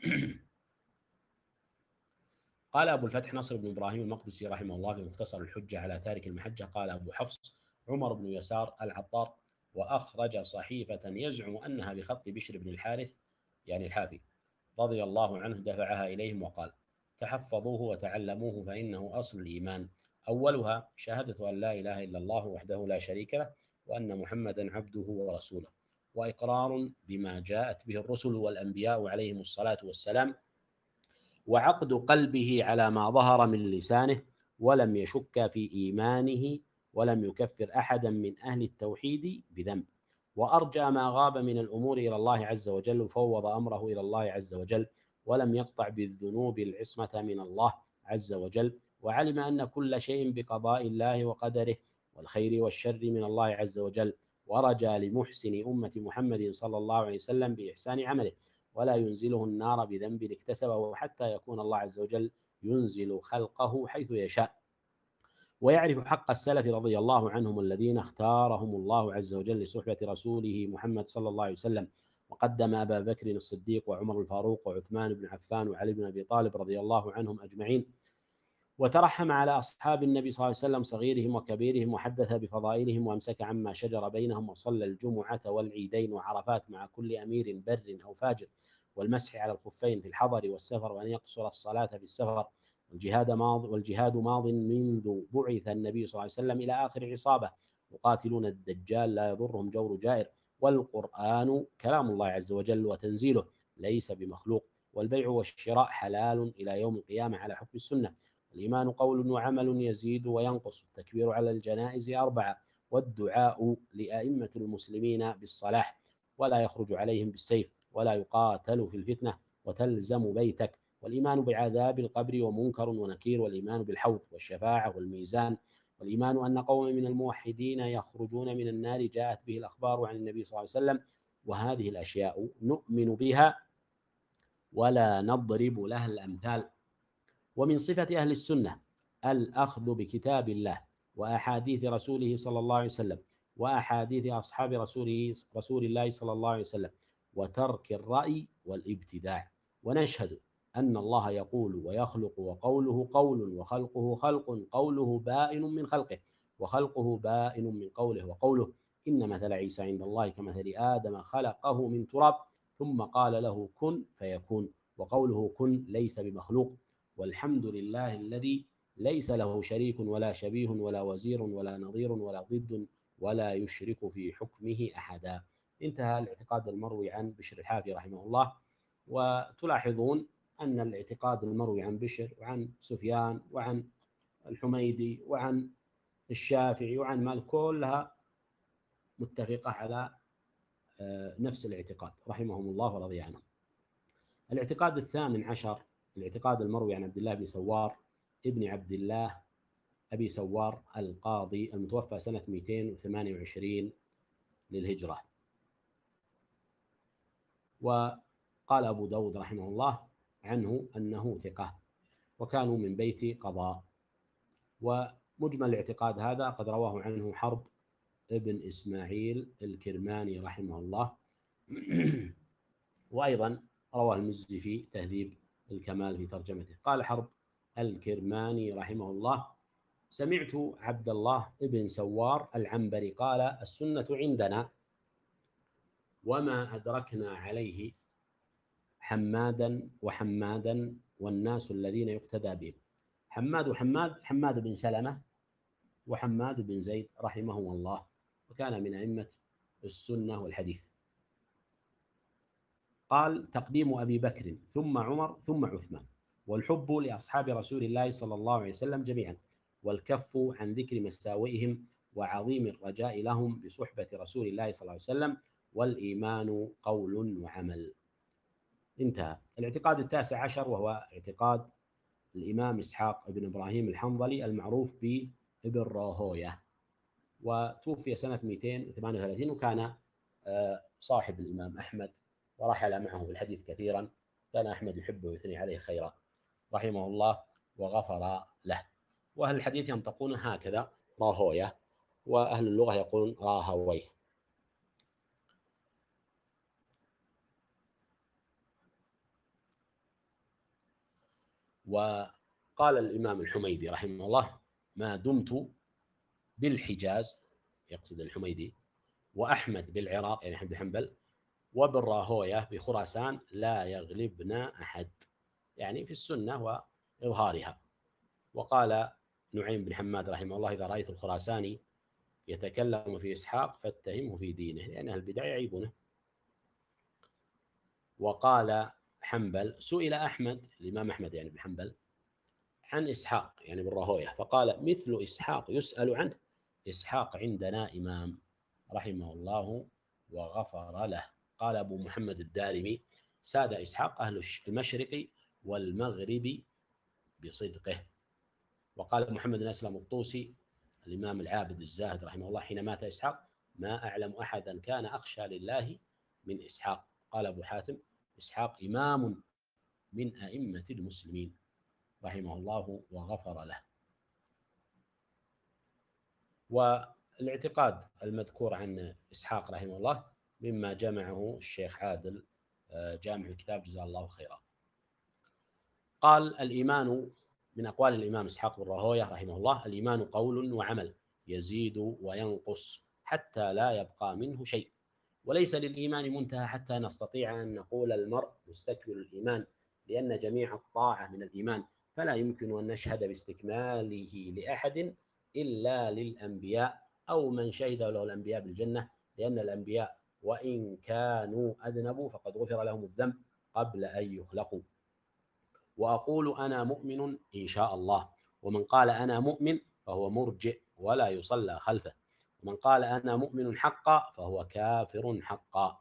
قال أبو الفتح نصر بن إبراهيم المقدسي رحمه الله في مختصر الحجة على تارك المحجة: قال أبو حفص عمر بن يسار العطار، وأخرج صحيفة يزعم أنها بخط بشر بن الحارث يعني الحافي رضي الله عنه، دفعها إليهم وقال: تحفظوه وتعلموه فإنه أصل الإيمان، أولها شهادة أن لا إله إلا الله وحده لا شريك له وأن محمدا عبده ورسوله، وإقرار بما جاءت به الرسل والأنبياء عليهم الصلاة والسلام، وعقد قلبه على ما ظهر من لسانه ولم يشك في إيمانه ولم يكفر أحدا من أهل التوحيد بذنب، وأرجى ما غاب من الأمور إلى الله عز وجل وفوض أمره إلى الله عز وجل، ولم يقطع بالذنوب العصمة من الله عز وجل، وعلم أن كل شيء بقضاء الله وقدره والخير والشر من الله عز وجل، ورجى لمحسن أمة محمد صلى الله عليه وسلم بإحسان عمله ولا ينزله النار بذنب اكتسبه، حتى يكون الله عز وجل ينزل خلقه حيث يشاء. ويعرف حق السلف رضي الله عنهم الذين اختارهم الله عز وجل لصحبة رسوله محمد صلى الله عليه وسلم، وقدم أبا بكر الصديق وعمر الفاروق وعثمان بن عفان وعلي بن أبي طالب رضي الله عنهم أجمعين، وترحم على أصحاب النبي صلى الله عليه وسلم صغيرهم وكبيرهم، وحدث بفضائلهم وأمسك عما شجر بينهم، وصلى الجمعة والعيدين وعرفات مع كل أمير بر أو فاجر، والمسح على الخفين في الحضر والسفر، وأن يقصر الصلاة في السفر، والجهاد ماض والجهاد ماض منذ بعث النبي صلى الله عليه وسلم إلى آخر عصابة، يقاتلون الدجال لا يضرهم جور جائر، والقرآن كلام الله عز وجل وتنزيله ليس بمخلوق، والبيع والشراء حلال إلى يوم القيامة على حكم السنة، الإيمان قول وعمل يزيد وينقص، التكبير على الجنائز أربعة، والدعاء لأئمة المسلمين بالصلاح، ولا يخرج عليهم بالسيف ولا يقاتل في الفتنة، وتلزم بيتك، والإيمان بعذاب القبر ومنكر ونكير، والإيمان بالحوض والشفاعة والميزان، والإيمان أن قوم من الموحدين يخرجون من النار جاءت به الأخبار عن النبي صلى الله عليه وسلم، وهذه الأشياء نؤمن بها ولا نضرب لها الأمثال. ومن صفة أهل السنة الأخذ بكتاب الله وأحاديث رسوله صلى الله عليه وسلم وأحاديث أصحاب رسوله رسول الله صلى الله عليه وسلم، وترك الرأي والابتداع. ونشهد أن الله يقول ويخلق، وقوله قول وخلقه خلق، قوله بائن من خلقه وخلقه بائن من قوله، وقوله إن مثل عيسى عند الله كمثل آدم خلقه من تراب ثم قال له كن فيكون، وقوله كن ليس بمخلوق، والحمد لله الذي ليس له شريك ولا شبيه ولا وزير ولا نظير ولا ضد ولا يشرك في حكمه أحدا. انتهى الاعتقاد المروي عن بشر الحافي رحمه الله. وتلاحظون أن الاعتقاد المروي عن بشر وعن سفيان وعن الحميدي وعن الشافعي وعن مالك كلها متفقة على نفس الاعتقاد رحمهم الله ورضي عنهم. الاعتقاد الثامن عشر الاعتقاد المروي عن عبد الله بن سوار ابن عبد الله أبي سوار القاضي المتوفى سنة مئتين وثمانية وعشرين للهجرة. وقال أبو داود رحمه الله عنه أنه ثقة، وكانوا من بيت قضاء. ومجمل الاعتقاد هذا قد رواه عنه حرب ابن إسماعيل الكرماني رحمه الله وأيضا رواه المزي في تهذيب الكمال في ترجمته. قال حرب الكرماني رحمه الله: سمعت عبد الله ابن سوار العنبري قال: السنة عندنا وما أدركنا عليه حمادا وحمادا والناس الذين يقتدى بهم. حماد وحماد حماد بن سلمة وحماد بن زيد رحمهم الله، وكان من أئمة السنة والحديث. قال: تقديم أبي بكر ثم عمر ثم عثمان، والحب لأصحاب رسول الله صلى الله عليه وسلم جميعا، والكف عن ذكر مساوئهم، وعظيم الرجاء لهم بصحبة رسول الله صلى الله عليه وسلم، والإيمان قول وعمل. انتهى. الاعتقاد التاسع عشر وهو اعتقاد الإمام إسحاق بن إبراهيم الحنظلي المعروف بابن راهوية، وتوفي سنة مئتين وثمانية وثلاثين، وكان صاحب الإمام أحمد ورحل معه بالحديث كثيرا. كان أحمد يحبه ويثني عليه خيرا رحمه الله وغفر له. وأهل الحديث ينطقون هكذا راهوية، وأهل اللغة يقولون راهويه. وقال الإمام الحميدي رحمه الله: ما دمت بالحجاز، يقصد الحميدي، وأحمد بالعراق يعني أحمد بن حنبل، وبالراهوية بخراسان لا يغلبنا أحد، يعني في السنة وإظهارها. وقال نعيم بن حماد رحمه الله: إذا رأيت الخراساني يتكلم في إسحاق فاتهمه في دينه، لأن أهل البدع يعيبونه. وقال حنبل: سئل أحمد، الإمام أحمد يعني بن حنبل، عن إسحاق يعني بالراهوية، فقال: مثل إسحاق يسأل عنه، إسحاق عندنا إمام رحمه الله وغفر له. قال أبو محمد الدارمي: ساد إسحاق أهل المشرق والمغرب بصدقه. وقال محمد بن أسلم الطوسي الإمام العابد الزاهد رحمه الله حين مات إسحاق: ما أعلم أحدا كان أخشى لله من إسحاق. قال أبو حاتم: إسحاق إمام من أئمة المسلمين رحمه الله وغفر له. والاعتقاد المذكور عن إسحاق رحمه الله مما جمعه الشيخ عادل جامع الكتاب جزاه الله خيرا. قال: الإيمان من أقوال الإمام إسحاق بن راهوية رحمه الله: الإيمان قول وعمل يزيد وينقص حتى لا يبقى منه شيء، وليس للإيمان منتهى حتى نستطيع أن نقول المرء مستكمل الإيمان، لأن جميع الطاعة من الإيمان، فلا يمكن أن نشهد باستكماله لأحد إلا للأنبياء أو من شهد له الأنبياء بالجنة، لأن الأنبياء وإن كانوا أذنبوا فقد غفر لهم الذنب قبل أن يخلقوا. وأقول أنا مؤمن إن شاء الله، ومن قال أنا مؤمن فهو مرجئ ولا يصلى خلفه، ومن قال أنا مؤمن حقا فهو كافر حقا.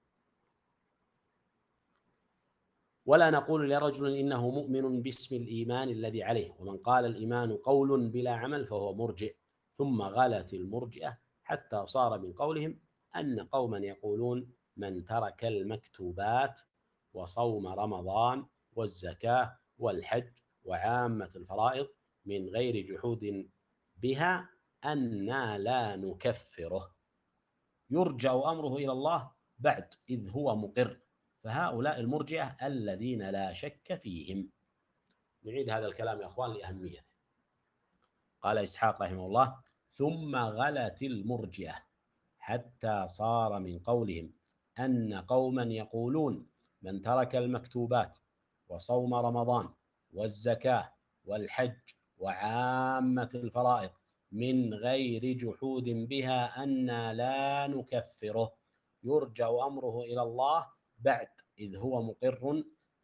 ولا نقول لرجل إنه مؤمن باسم الإيمان الذي عليه، ومن قال الإيمان قول بلا عمل فهو مرجئ. ثم غلت المرجئة حتى صار من قولهم أن قوما يقولون من ترك المكتوبات وصوم رمضان والزكاة والحج وعامة الفرائض من غير جحود بها أننا لا نكفره، يرجع أمره إلى الله بعد إذ هو مقر، فهؤلاء المرجئة الذين لا شك فيهم. نعيد هذا الكلام يا أخوان لأهميته. قال إسحاق رحمه الله: ثم غلت المرجئة حتى صار من قولهم أن قوما يقولون من ترك المكتوبات وصوم رمضان والزكاة والحج وعامة الفرائض من غير جحود بها أننا لا نكفره، يرجع أمره إلى الله بعد إذ هو مقر،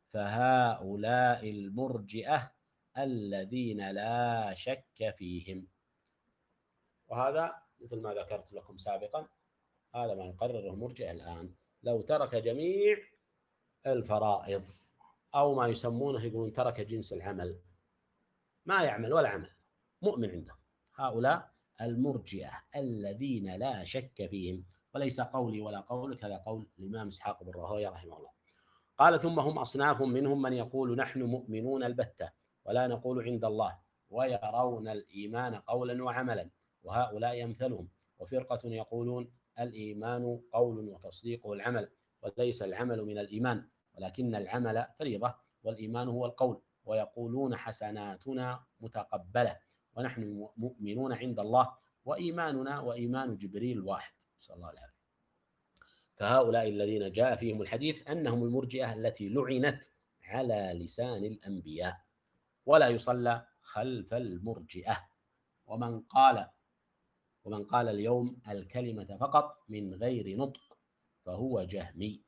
فهؤلاء المرجئة الذين لا شك فيهم. وهذا مثل ما ذكرت لكم سابقا، هذا ما يقرره المرجئة الآن. لو ترك جميع الفرائض أو ما يسمونه يقولون ترك جنس العمل، ما يعمل ولا عمل، مؤمن عندهم. هؤلاء المرجئة الذين لا شك فيهم، وليس قولي ولا قولك، هذا قول الإمام إسحاق بن راهويه رحمه الله. قال: ثم هم أصناف، منهم من يقول نحن مؤمنون البتة ولا نقول عند الله، ويرون الإيمان قولا وعملا، وهؤلاء أمثلهم. وفرقة يقولون الإيمان قول وتصديقه العمل، وليس العمل من الإيمان، ولكن العمل فريضة والإيمان هو القول. ويقولون حسناتنا متقبلة ونحن مؤمنون عند الله، وإيماننا وإيمان جبريل واحد، صلى الله عليه وسلم. فهؤلاء الذين جاء فيهم الحديث أنهم المرجئة التي لعنت على لسان الأنبياء، ولا يصلى خلف المرجئة. ومن قال ومن قال اليوم الكلمة فقط من غير نطق فهو جهمي.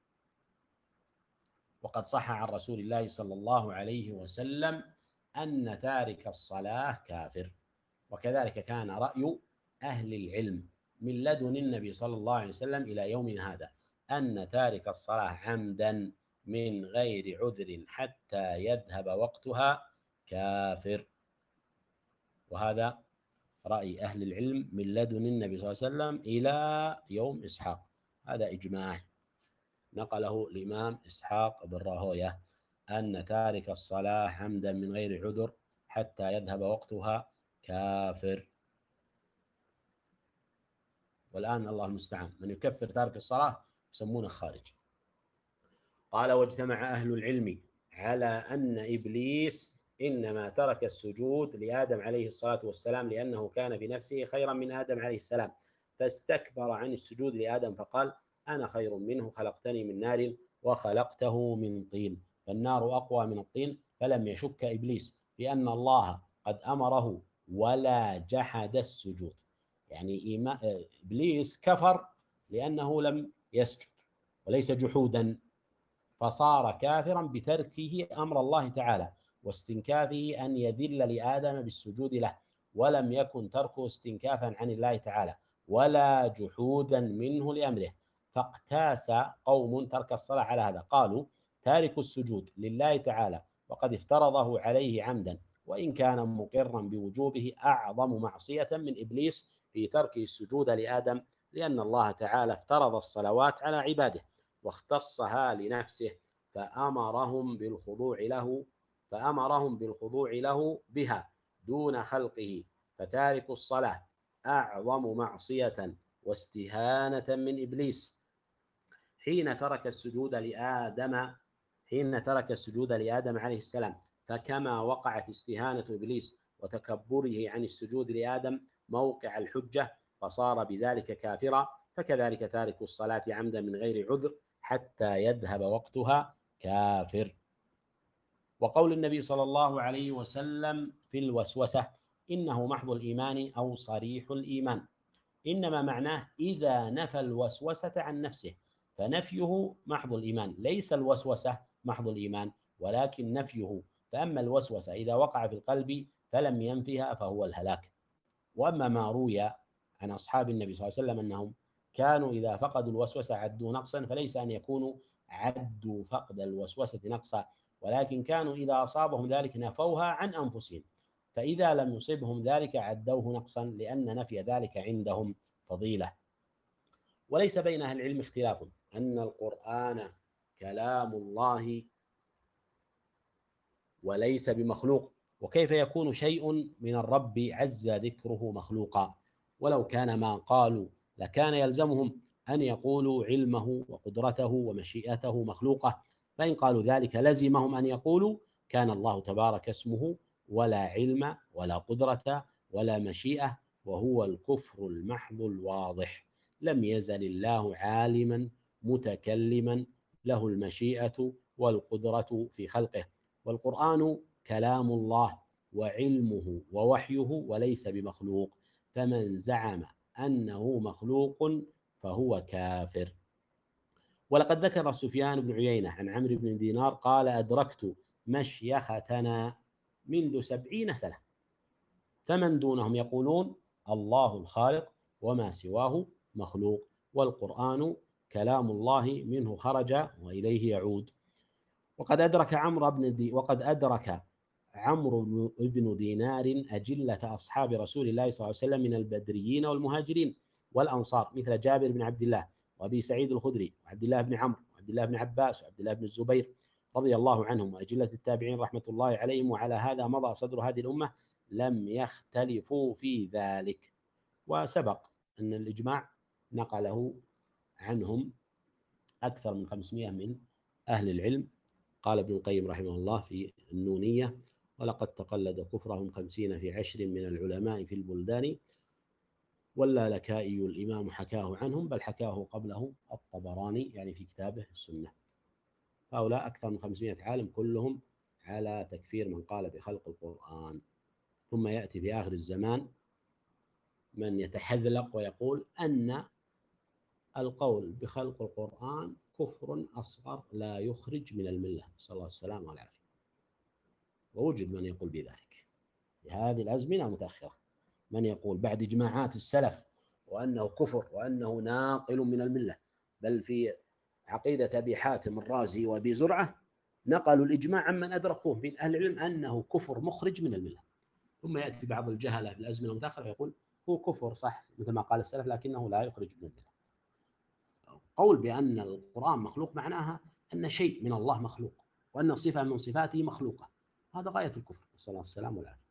وقد صح عن رسول الله صلى الله عليه وسلم أن تارك الصلاة كافر، وكذلك كان رأي أهل العلم من لدن النبي صلى الله عليه وسلم إلى يومنا هذا، أن تارك الصلاة عمدا من غير عذر حتى يذهب وقتها كافر. وهذا رأي أهل العلم من لدن النبي صلى الله عليه وسلم إلى يوم إسحاق، هذا إجماع نقله الإمام إسحاق بن راهويه، أن تارك الصلاة عمدا من غير عذر حتى يذهب وقتها كافر. والآن الله المستعان من يكفر تارك الصلاة يسمونه خارج. قال: واجتمع أهل العلم على أن إبليس إنما ترك السجود لآدم عليه الصلاة والسلام لأنه كان بنفسه خيرا من آدم عليه السلام، فاستكبر عن السجود لآدم فقال: أنا خير منه، خلقتني من نار وخلقته من طين، فالنار أقوى من الطين. فلم يشك إبليس بأن الله قد أمره ولا جحد السجود، يعني إبليس كفر لأنه لم يسجد وليس جحودا، فصار كافرا بتركه أمر الله تعالى واستنكافه أن يذل لآدم بالسجود له، ولم يكن تركه استنكافا عن الله تعالى ولا جحودا منه لأمره. فاقتاس قوم ترك الصلاة على هذا، قالوا: تارك السجود لله تعالى وقد افترضه عليه عمدا، وإن كان مقرا بوجوبه، أعظم معصية من إبليس في ترك السجود لآدم، لأن الله تعالى افترض الصلوات على عباده واختصها لنفسه، فأمرهم بالخضوع له فأمرهم بالخضوع له بها دون خلقه. فتارك الصلاة أعظم معصية واستهانة من إبليس حين ترك السجود لآدم حين ترك السجود لآدم عليه السلام. فكما وقعت استهانة إبليس وتكبره عن السجود لآدم موقع الحجة فصار بذلك كافرا، فكذلك تارك الصلاة عمدا من غير عذر حتى يذهب وقتها كافر. وقول النبي صلى الله عليه وسلم في الوسوسة: إنه محض الإيمان أو صريح الإيمان، إنما معناه إذا نفى الوسوسة عن نفسه، فنفيه محض الإيمان، ليس الوسوسة محض الإيمان ولكن نفيه. فأما الوسوسة إذا وقع في القلب فلم ينفها فهو الهلاك. وأما ما روي عن أصحاب النبي صلى الله عليه وسلم أنهم كانوا إذا فقدوا الوسوسة عدوا نقصا، فليس أن يكونوا عدوا فقد الوسوسة نقصا، ولكن كانوا إذا أصابهم ذلك نفوها عن أنفسهم، فإذا لم يصبهم ذلك عدوه نقصا، لأن نفي ذلك عندهم فضيلة. وليس بين أهل العلم اختلاف أن القرآن كلام الله وليس بمخلوق، وكيف يكون شيء من الرب عز ذكره مخلوقا؟ ولو كان ما قالوا لكان يلزمهم أن يقولوا علمه وقدرته ومشيئته مخلوقة، فإن قالوا ذلك لزمهم أن يقولوا كان الله تبارك اسمه ولا علم ولا قدرة ولا مشيئة، وهو الكفر المحض الواضح. لم يزل الله عالما متكلما له المشيئة والقدرة في خلقه، والقرآن كلام الله وعلمه ووحيه وليس بمخلوق، فمن زعم أنه مخلوق فهو كافر. ولقد ذكر سفيان بن عيينة عن عمرو بن دينار قال أدركت مشيختنا منذ سبعين سنة، فمن دونهم يقولون الله الخالق وما سواه مخلوق، والقرآن كلام الله منه خرج وإليه يعود. وقد أدرك عمرو بن دي وقد أدرك عمرو بن دينار أجلة أصحاب رسول الله صلى الله عليه وسلم من البدريين والمهاجرين والأنصار مثل جابر بن عبد الله وأبي سعيد الخدري وعبد الله بن عمرو وعبد الله بن عباس وعبد الله بن الزبير رضي الله عنهم وأجلة التابعين رحمة الله عليهم، وعلى هذا مضى صدر هذه الأمة لم يختلفوا في ذلك. وسبق أن الإجماع نقله عنهم أكثر من خمسمائة من أهل العلم. قال ابن القيم رحمه الله في النونية: ولقد تقلد كفرهم خمسين في عشر من العلماء في البلدان، واللالكائي الإمام حكاه عنهم، بل حكاه قبله الطبراني يعني في كتابه السنة. هؤلاء أكثر من خمسمائة عالم كلهم على تكفير من قال بخلق القرآن. ثم يأتي في آخر الزمان من يتحذلق ويقول أن القول بخلق القرآن كفر أصغر لا يخرج من الملة، نسأل الله السلامة والعافية. ووجد من يقول بذلك في هذه الأزمنة المتأخرة، من يقول بعد إجماعات السلف وأنه كفر وأنه ناقل من الملة، بل في عقيدة أبي حاتم الرازي وأبي زرعة نقلوا الإجماع عمن أدركوه من أهل العلم أنه كفر مخرج من الملة. ثم يأتي بعض الجهلة في الأزمنة المتأخرة ويقول هو كفر صح مثل ما قال السلف لكنه لا يخرج من الملة. قول بأن القرآن مخلوق معناها أن شيء من الله مخلوق، وأن صفة من صفاته مخلوقة، هذا غاية الكفر، نسأل الله السلامة والعافية.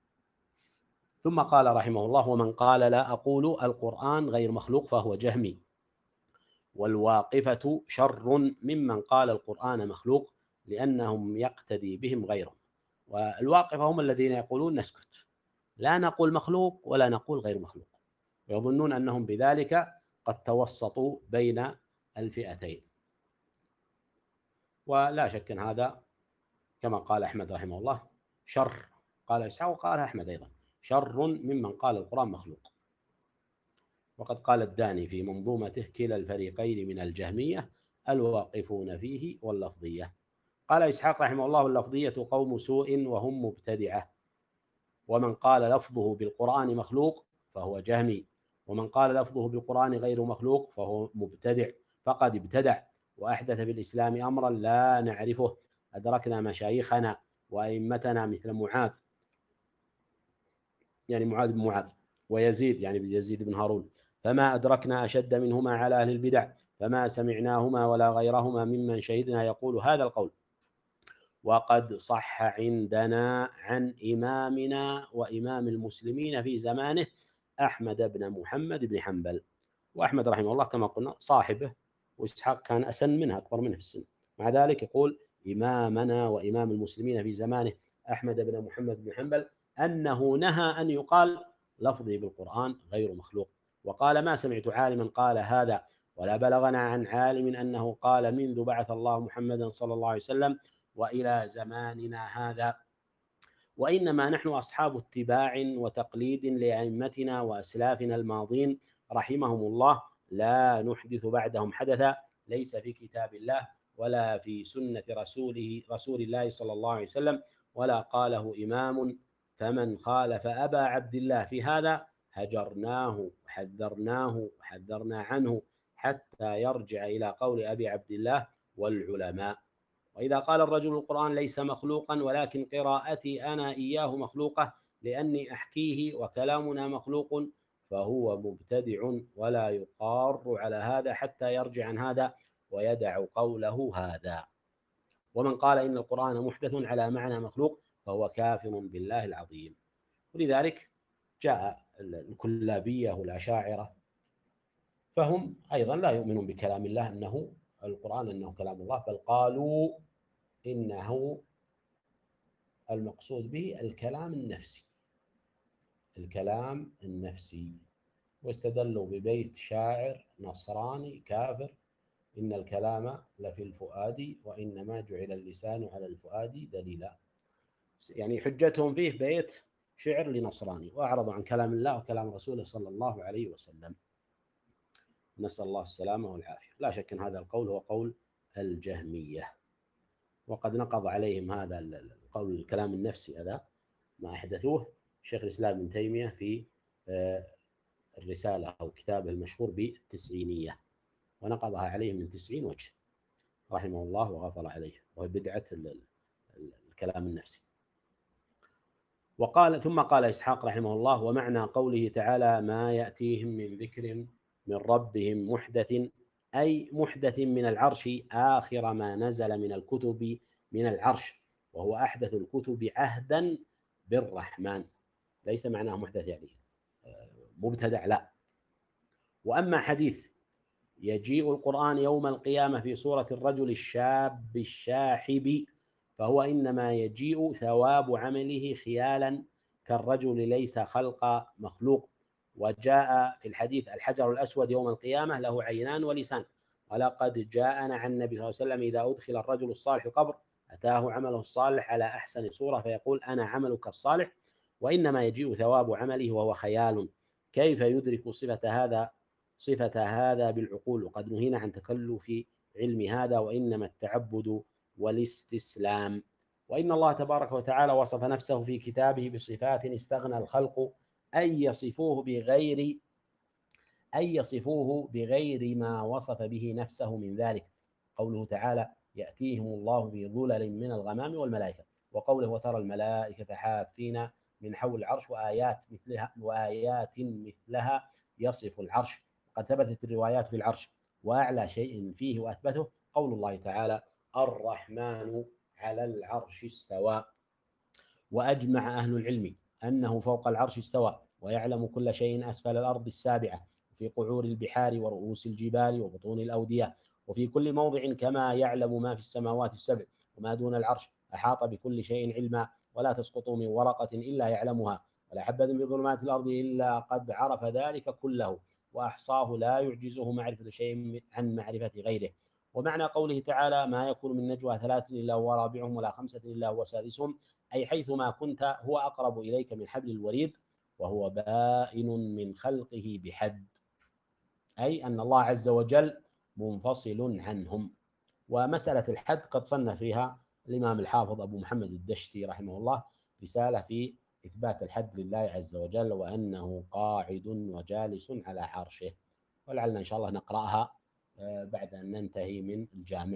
ثم قال رحمه الله: ومن قال لا أقول القرآن غير مخلوق فهو جهمي، والواقفة شر ممن قال القرآن مخلوق لأنهم يقتدي بهم غيرهم. والواقفة هم الذين يقولون نسكت، لا نقول مخلوق ولا نقول غير مخلوق، ويظنون أنهم بذلك قد توسطوا بين الفئتين. ولا شك أن هذا كما قال أحمد رحمه الله شر، قال إسحاق وقال أحمد أيضا شر ممن قال القرآن مخلوق. وقد قال الداني في منظومته: كلا الفريقين من الجهمية الواقفون فيه واللفظية. قال إسحاق رحمه الله: اللفظية قوم سوء وهم مبتدعة، ومن قال لفظه بالقرآن مخلوق فهو جهمي، ومن قال لفظه بالقرآن غير مخلوق فهو مبتدع، فقد ابتدع وأحدث في الإسلام أمرا لا نعرفه. أدركنا مشايخنا وأئمتنا مثل معاذ يعني معاذ بن معاذ ويزيد يعني يزيد بن هارون، فما أدركنا أشد منهما على أهل البدع، فما سمعناهما ولا غيرهما ممن شهدنا يقول هذا القول. وقد صح عندنا عن إمامنا وإمام المسلمين في زمانه أحمد بن محمد بن حنبل. وأحمد رحمه الله كما قلنا صاحبه، وإسحاق كان أسن منها أكبر منه في السن، مع ذلك يقول إمامنا وإمام المسلمين في زمانه أحمد بن محمد بن حنبل أنه نهى أن يقال لفظي بالقرآن غير مخلوق، وقال ما سمعت عالما قال هذا، ولا بلغنا عن عالم أنه قال منذ بعث الله محمدا صلى الله عليه وسلم وإلى زماننا هذا. وإنما نحن أصحاب اتباع وتقليد لأئمتنا وأسلافنا الماضين رحمهم الله، لا نحدث بعدهم حدثا ليس في كتاب الله ولا في سنة رسوله رسول الله صلى الله عليه وسلم ولا قاله إمام، فمن خالف أبا عبد الله في هذا هجرناه وحذرناه وحذرنا عنه حتى يرجع إلى قول أبي عبد الله والعلماء. وإذا قال الرجل القرآن ليس مخلوقا ولكن قراءتي أنا إياه مخلوقة لأني أحكيه وكلامنا مخلوق فهو مبتدع ولا يقار على هذا حتى يرجع عن هذا ويدع قوله هذا. ومن قال إن القرآن محدث على معنى مخلوق فهو كافر بالله العظيم. ولذلك جاء الكلابية والأشاعرة فهم أيضا لا يؤمنون بكلام الله أنه القرآن أنه كلام الله، بل قالوا إنه المقصود به الكلام النفسي الكلام النفسي واستدلوا ببيت شاعر نصراني كافر: إن الكلام لفي الفؤاد وإنما جعل اللسان على الفؤاد دليلا. يعني حجتهم فيه بيت شعر لنصراني، وأعرضوا عن كلام الله وكلام رسوله صلى الله عليه وسلم، نسأل الله السلامة والعافية. لا شك أن هذا القول هو قول الجهمية. وقد نقض عليهم هذا القول الكلام النفسي هذا ما أحدثوه شيخ الإسلام ابن تيمية في الرسالة أو كتابه المشهور بالتسعينية، ونقضها عليهم من تسعين وجه رحمه الله وغفر عليه، وهي بدعة الكلام النفسي. وقال ثم قال إسحاق رحمه الله: ومعنى قوله تعالى ما يأتيهم من ذكر من ربهم محدث، أي محدث من العرش آخر ما نزل من الكتب من العرش، وهو أحدث الكتب عهدا بالرحمن. ليس معناه محدث يعني مبتدع، لا. وأما حديث يجيء القرآن يوم القيامة في صورة الرجل الشاب الشاحب، فهو إنما يجيء ثواب عمله خيالا كالرجل ليس خلق مخلوق. وجاء في الحديث الحجر الأسود يوم القيامة له عينان ولسان. ولقد جاءنا عن النبي صلى الله عليه وسلم إذا أدخل الرجل الصالح قبر أتاه عمله الصالح على أحسن صورة فيقول أنا عملك الصالح، وإنما يجيء ثواب عمله وهو خيال. كيف يدرك صفة هذا صفة هذا بالعقول؟ وقد نهينا عن تكلف علم هذا، وإنما التعبد والاستسلام. وإن الله تبارك وتعالى وصف نفسه في كتابه بصفات استغنى الخلق أن يصفوه بغير أن يصفوه بغير ما وصف به نفسه من ذلك. قوله تعالى يأتيهم الله في ظلل من الغمام والملائكة، وقوله وترى الملائكة حافين من حول العرش وآيات مثلها وآيات مثلها يصف العرش. قد ثبتت الروايات في العرش، وأعلى شيء فيه وأثبته قول الله تعالى الرحمن على العرش استوى. وأجمع أهل العلم أنه فوق العرش استوى، ويعلم كل شيء أسفل الأرض السابعة، في قعور البحار ورؤوس الجبال وبطون الأودية، وفي كل موضع، كما يعلم ما في السماوات السبع وما دون العرش. أحاط بكل شيء علما، ولا تسقط من ورقة إلا يعلمها، ولا حبة في ظلمات الأرض إلا قد عرف ذلك كله، وأحصاه لا يعجزه معرفة شيء عن معرفة غيره. ومعنى قوله تعالى ما يكون من نجوى ثلاث إلا هو رابعهم ولا خمسة إلا هو سادسهم، أي حيثما كنت هو أقرب إليك من حبل الوريد، وهو بائن من خلقه بحد، أي أن الله عز وجل منفصل عنهم. ومسألة الحد قد صنف فيها الإمام الحافظ أبو محمد الدشتي رحمه الله رسالة في إثبات الحد لله عز وجل، وأنه قاعد وجالس على عرشه، ولعلنا إن شاء الله نقرأها بعد أن ننتهي من الجامع.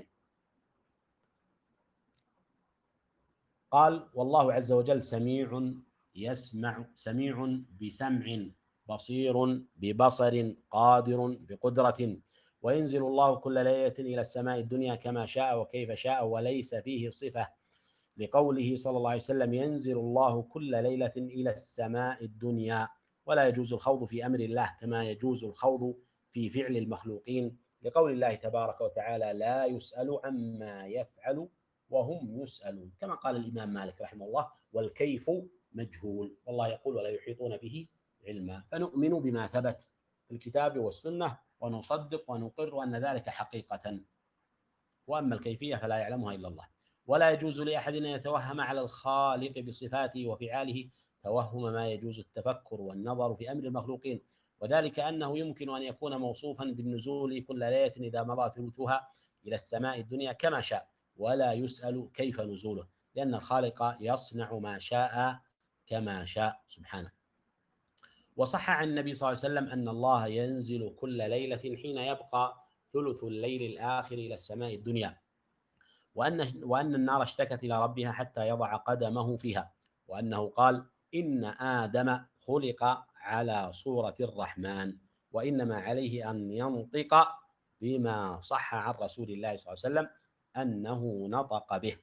قال والله عز وجل سميع يسمع سميع بسمع، بصير ببصر، قادر بقدرة. وينزل الله كل ليلة إلى السماء الدنيا كما شاء وكيف شاء، وليس فيه صفة، لقوله صلى الله عليه وسلم ينزل الله كل ليلة إلى السماء الدنيا. ولا يجوز الخوض في أمر الله كما يجوز الخوض في فعل المخلوقين، لقول الله تبارك وتعالى لا يسأل عما يفعل وهم يسألون، كما قال الإمام مالك رحمه الله والكيف مجهول، والله يقول ولا يحيطون به علما. فنؤمن بما ثبت في الكتاب والسنة ونصدق ونقر أن ذلك حقيقة، وأما الكيفية فلا يعلمها إلا الله. ولا يجوز لأحد أن يتوهم على الخالق بصفاته وفعاله توهم ما يجوز التفكر والنظر في أمر المخلوقين، وذلك أنه يمكن أن يكون موصوفا بالنزول كل ليلة إذا مضى ثلثها إلى السماء الدنيا كما شاء، ولا يسأل كيف نزوله، لأن الخالق يصنع ما شاء كما شاء سبحانه. وصح عن النبي صلى الله عليه وسلم أن الله ينزل كل ليلة حين يبقى ثلث الليل الآخر إلى السماء الدنيا، وأن وأن النار اشتكت إلى ربها حتى يضع قدمه فيها، وأنه قال إن آدم خلق على صورة الرحمن، وإنما عليه أن ينطق بما صح عن رسول الله صلى الله عليه وسلم أنه نطق به.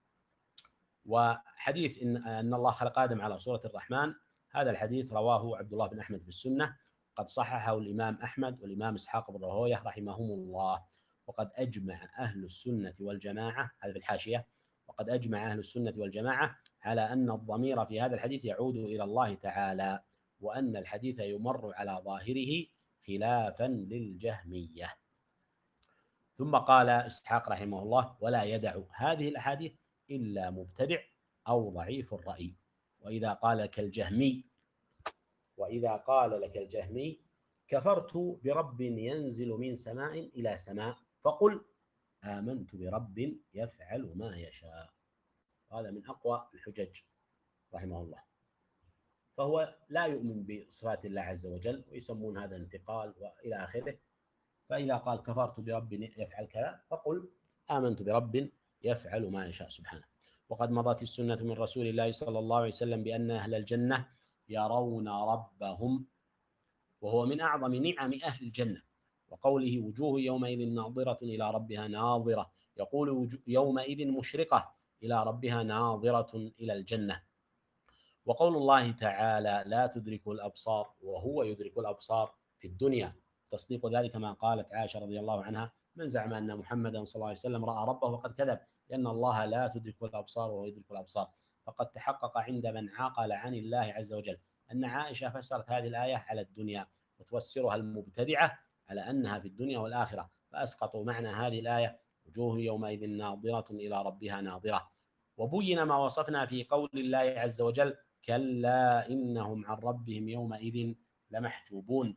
وحديث إن, أن الله خلق آدم على صورة الرحمن، هذا الحديث رواه عبد الله بن أحمد في السنة، قد صححه الإمام أحمد والإمام إسحاق بن راهويه رحمهم الله. وقد أجمع أهل السنة والجماعة، هذا في الحاشية، وقد أجمع أهل السنة والجماعة على أن الضمير في هذا الحديث يعود إلى الله تعالى، وأن الحديث يمر على ظاهره خلافا للجهمية. ثم قال إسحاق رحمه الله ولا يدع هذه الأحاديث إلا مبتدع أو ضعيف الرأي. وإذا قال لك الجهمي وإذا قال لك الجهمي كفرت برب ينزل من سماء إلى سماء، فقل آمنت برب يفعل ما يشاء. هذا من أقوى الحجج رحمه الله. فهو لا يؤمن بصفات الله عز وجل، ويسمون هذا انتقال وإلى آخره. فإذا قال كفرت برب يفعل كذا فقل آمنت برب يفعل ما يشاء سبحانه. وقد مضت السنة من رسول الله صلى الله عليه وسلم بأن أهل الجنة يرون ربهم، وهو من أعظم نعم أهل الجنة. وقوله وجوه يومئذ ناظرة إلى ربها ناظرة، يقول يومئذ مشرقة إلى ربها ناظرة إلى الجنة. وقول الله تعالى لا تدركه الأبصار وهو يدرك الأبصار في الدنيا، تصديق ذلك ما قالت عائشة رضي الله عنها من زعم أن محمدا صلى الله عليه وسلم رأى ربه فقد كذب، لأن الله لا تدركه الأبصار وهو يدرك الأبصار. فقد تحقق عند من عقل عن الله عز وجل أن عائشة فسرت هذه الآية على الدنيا، وتفسرها المبتدعة على أنها في الدنيا والآخرة، فأسقطوا معنى هذه الآية وجوه يومئذ ناظرة إلى ربها ناظرة. وبين ما وصفنا في قول الله عز وجل كلا إنهم عن ربهم يومئذ لمحجوبون.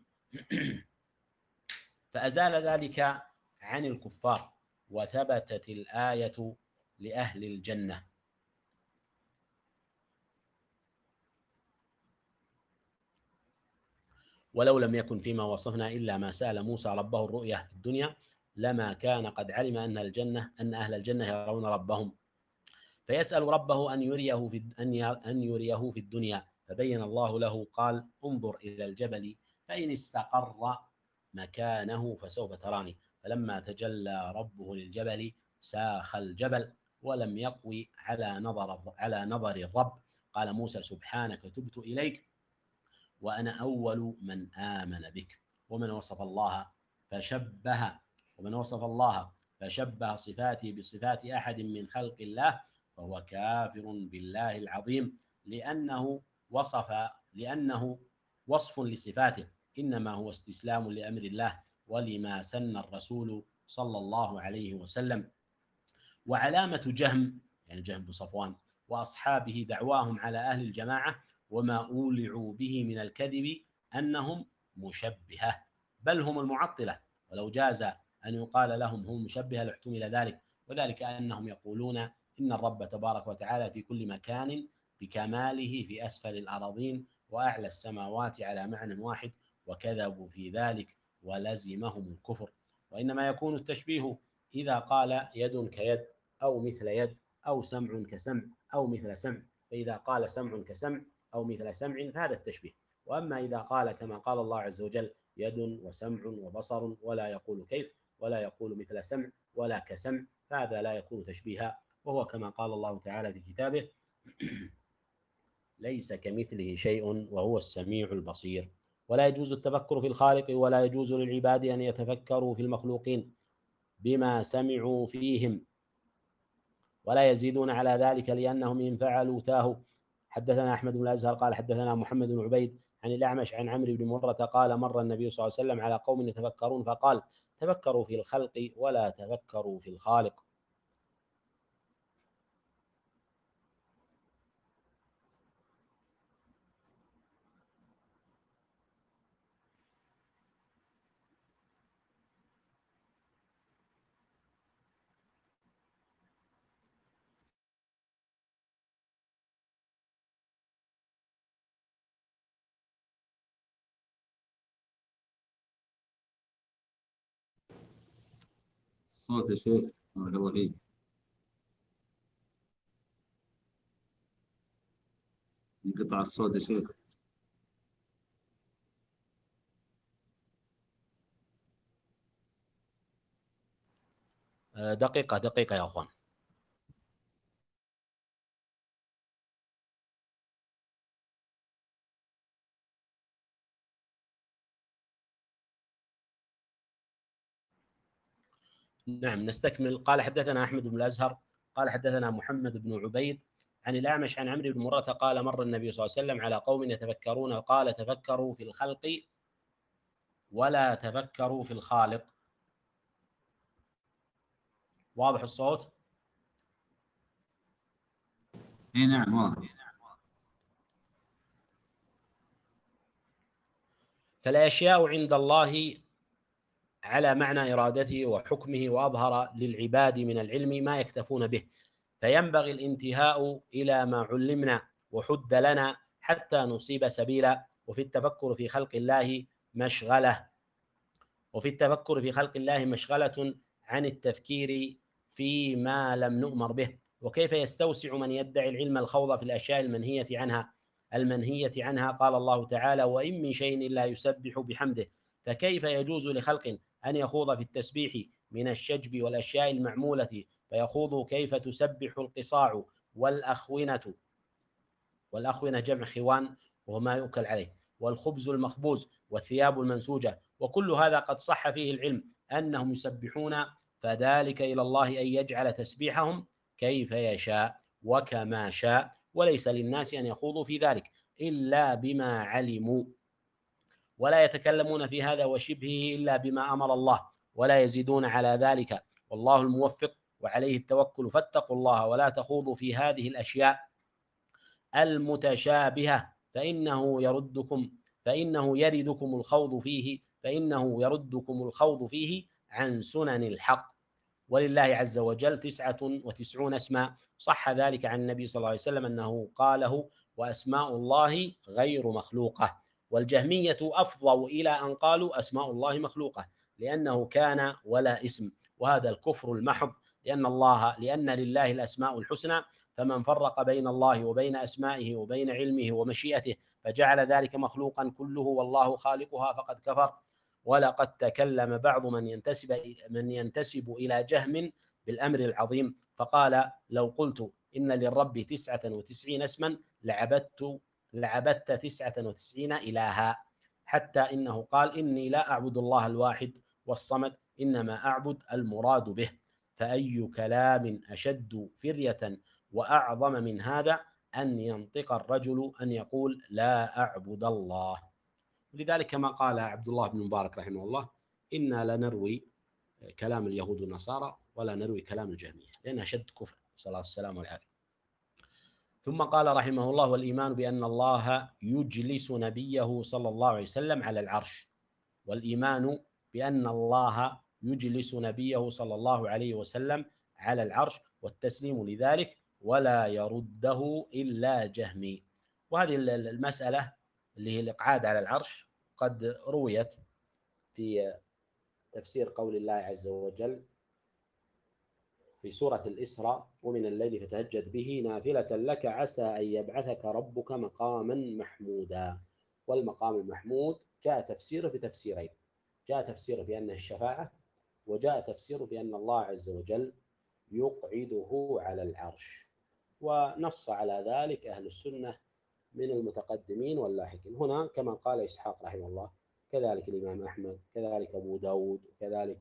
فأزال ذلك عن الكفار، وثبتت الآية لأهل الجنة. ولو لم يكن فيما وصفنا إلا ما سأل موسى ربه الرؤية في الدنيا لما كان قد علم أن الجنة أن أهل الجنة يرون ربهم، فيسأل ربه أن يريه في أن يريه في الدنيا، فبين الله له قال انظر إلى الجبل فإن استقر مكانه فسوف تراني، فلما تجلى ربه للجبل ساخ الجبل ولم يقوي على نظر على نظر الرب. قال موسى سبحانك تبت إليك وأنا أول من آمن بك. ومن وصف الله فشبه ومن وصف الله فشبه صفاته بصفات أحد من خلق الله فهو كافر بالله العظيم، لأنه وصف لأنه وصف لصفاته، إنما هو استسلام لأمر الله ولما سن الرسول صلى الله عليه وسلم. وعلامة جهم يعني جهم بن صفوان وأصحابه دعواهم على أهل الجماعة وما أولعوا به من الكذب أنهم مشبهة، بل هم المعطلة، ولو جاز أن يقال لهم هم مشبهة لاحتمل ذلك، وذلك أنهم يقولون إن الرب تبارك وتعالى في كل مكان بكماله في أسفل الأراضين وأعلى السماوات على معنى واحد، وكذبوا في ذلك ولزمهم الكفر. وإنما يكون التشبيه إذا قال يد كيد أو مثل يد أو سمع كسمع أو مثل سمع، فإذا قال سمع كسمع أو مثل سمع فهذا التشبيه. وأما إذا قال كما قال الله عز وجل يد وسمع وبصر ولا يقول كيف ولا يقول مثل سمع ولا كسمع فهذا لا يكون تشبيها، وهو كما قال الله تعالى في كتابه ليس كمثله شيء وهو السميع البصير. ولا يجوز التفكر في الخالق ولا يجوز للعباد أن يتفكروا في المخلوقين بما سمعوا فيهم ولا يزيدون على ذلك لأنهم إن فعلوا تاهوا. حدثنا أحمد بن الأزهر قال حدثنا محمد بن عبيد عن الأعمش عن عمرو بن مرة قال مر النبي صلى الله عليه وسلم على قوم يتفكرون فقال تفكروا في الخلق ولا تفكروا في الخالق. الصوت يا شيخ بارك الله فيك. انقطع الصوت يا شيخ. دقيقة دقيقة يا أخوان. نعم نستكمل. قال حدثنا أحمد بن الأزهر قال حدثنا محمد بن عبيد عن الأعمش عن عمرو بن مرة قال مر النبي صلى الله عليه وسلم على قوم يتفكرون قال تفكروا في الخلق ولا تفكروا في الخالق. واضح الصوت؟ اي نعم واضح. فالأشياء عند الله على معنى إرادته وحكمه، وأظهر للعباد من العلم ما يكتفون به، فينبغي الانتهاء إلى ما علمنا وحد لنا حتى نصيب سبيلا. وفي التفكر في خلق الله مشغلة وفي التفكر في خلق الله مشغلة عن التفكير فيما لم نؤمر به. وكيف يستوسع من يدعي العلم الخوض في الأشياء المنهية عنها المنهية عنها قال الله تعالى: وإن من شيء إلا يسبح بحمده. فكيف يجوز لخلق أن يخوض في التسبيح من الشجب والأشياء المعمولة، فيخوض كيف تسبح القصاع والأخونة والأخونة جمع خوان وهو ما يؤكل عليه، والخبز المخبوز والثياب المنسوجة، وكل هذا قد صح فيه العلم أنهم يسبحون، فذلك إلى الله أن يجعل تسبيحهم كيف يشاء وكما شاء، وليس للناس أن يخوضوا في ذلك إلا بما علموا، ولا يتكلمون في هذا وشبهه إلا بما أمر الله، ولا يزيدون على ذلك، والله الموفق وعليه التوكل. فاتقوا الله ولا تخوضوا في هذه الأشياء المتشابهة، فإنه يردكم فإنه يردكم الخوض فيه فإنه يردكم الخوض فيه عن سنن الحق. ولله عز وجل تسعة وتسعون اسما، صح ذلك عن النبي صلى الله عليه وسلم أنه قاله: وأسماء الله غير مخلوقة. والجهمية أفضوا إلى أن قالوا أسماء الله مخلوقة، لأنه كان ولا اسم، وهذا الكفر المحض، لأن الله لأن لله الأسماء الحسنى، فمن فرق بين الله وبين أسمائه وبين علمه ومشيئته فجعل ذلك مخلوقا كله والله خالقها فقد كفر. ولقد تكلم بعض من ينتسب من ينتسب إلى جهم بالأمر العظيم، فقال: لو قلت إن للرب تسعة وتسعين اسما لعبدت لعبدت تسعة وتسعين إلها، حتى إنه قال: إني لا أعبد الله الواحد والصمد، إنما أعبد المراد به. فأي كلام أشد فرية وأعظم من هذا أن ينطق الرجل أن يقول لا أعبد الله. لذلك كما قال عبد الله بن مبارك رحمه الله: إنا لا نروي كلام اليهود والنصارى ولا نروي كلام الجهمية، لأنها شد كفر، صلى الله السلام والعافية. ثم قال رحمه الله: والإيمان بأن الله يجلس نبيه صلى الله عليه وسلم على العرش والإيمان بأن الله يجلس نبيه صلى الله عليه وسلم على العرش، والتسليم لذلك ولا يرده إلا جهمي. وهذه المسألة اللي هي الإقعاد على العرش قد رويت في تفسير قول الله عز وجل في سورة الإسراء: ومن الليل فتهجد به نافلة لك عسى أن يبعثك ربك مقاما محمودا. والمقام المحمود جاء تفسيره بتفسيرين: جاء تفسيره بأنه الشفاعة، وجاء تفسيره بأن الله عز وجل يقعده على العرش. ونص على ذلك أهل السنة من المتقدمين واللاحقين. هنا كما قال إسحاق رحمه الله، كذلك الإمام أحمد، كذلك أبو داود، وكذلك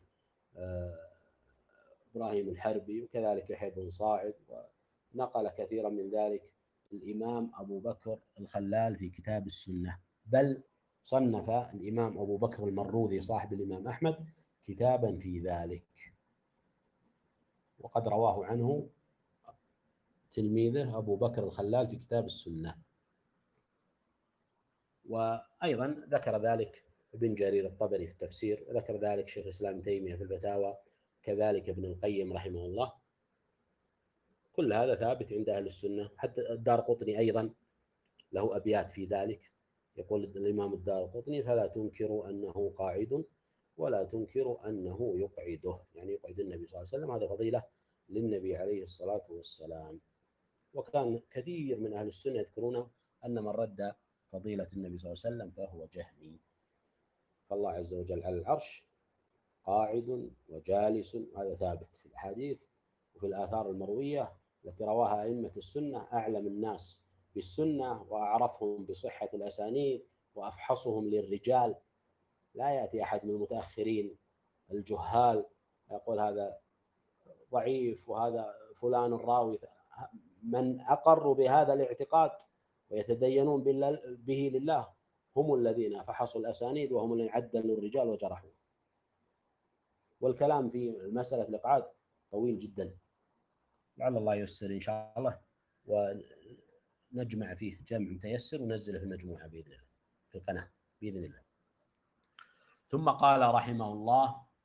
إبراهيم الحربي، وكذلك يحيى بن صاعد، ونقل كثيرا من ذلك الإمام أبو بكر الخلال في كتاب السنة، بل صنف الإمام أبو بكر المروذي صاحب الإمام أحمد كتابا في ذلك، وقد رواه عنه تلميذه أبو بكر الخلال في كتاب السنة. وأيضا ذكر ذلك ابن جرير الطبري في التفسير، وذكر ذلك شيخ الإسلام تيمية في الفتاوى، كذلك ابن القيم رحمه الله. كل هذا ثابت عند أهل السنة. حتى الدارقطني أيضا له أبيات في ذلك، يقول الإمام الدارقطني: فلا تنكروا أنه قاعد ولا تنكروا أنه يقعده، يعني يقعد النبي صلى الله عليه وسلم، هذا فضيلة للنبي عليه الصلاة والسلام. وكان كثير من أهل السنة يذكرون أن من رد فضيلة النبي صلى الله عليه وسلم فهو جهمي. فالله عز وجل على العرش قاعد وجالس، هذا ثابت في الأحاديث وفي الآثار المروية التي رواها أئمة السنة، أعلم الناس بالسنة وأعرفهم بصحة الأسانيد وأفحصهم للرجال. لا يأتي أحد من المتأخرين الجهال يقول هذا ضعيف وهذا فلان الراوي. من أقروا بهذا الاعتقاد ويتدينون به لله هم الذين فحصوا الأسانيد، وهم الذين عدلوا الرجال وجرحوا. والكلام في مسألة الإقعاد طويل جدا، لعل الله ييسر إن شاء الله، ونجمع فيه جمع متيسر وننزله في المجموعة بإذن الله في القناة بإذن الله. ثم قال رحمه الله: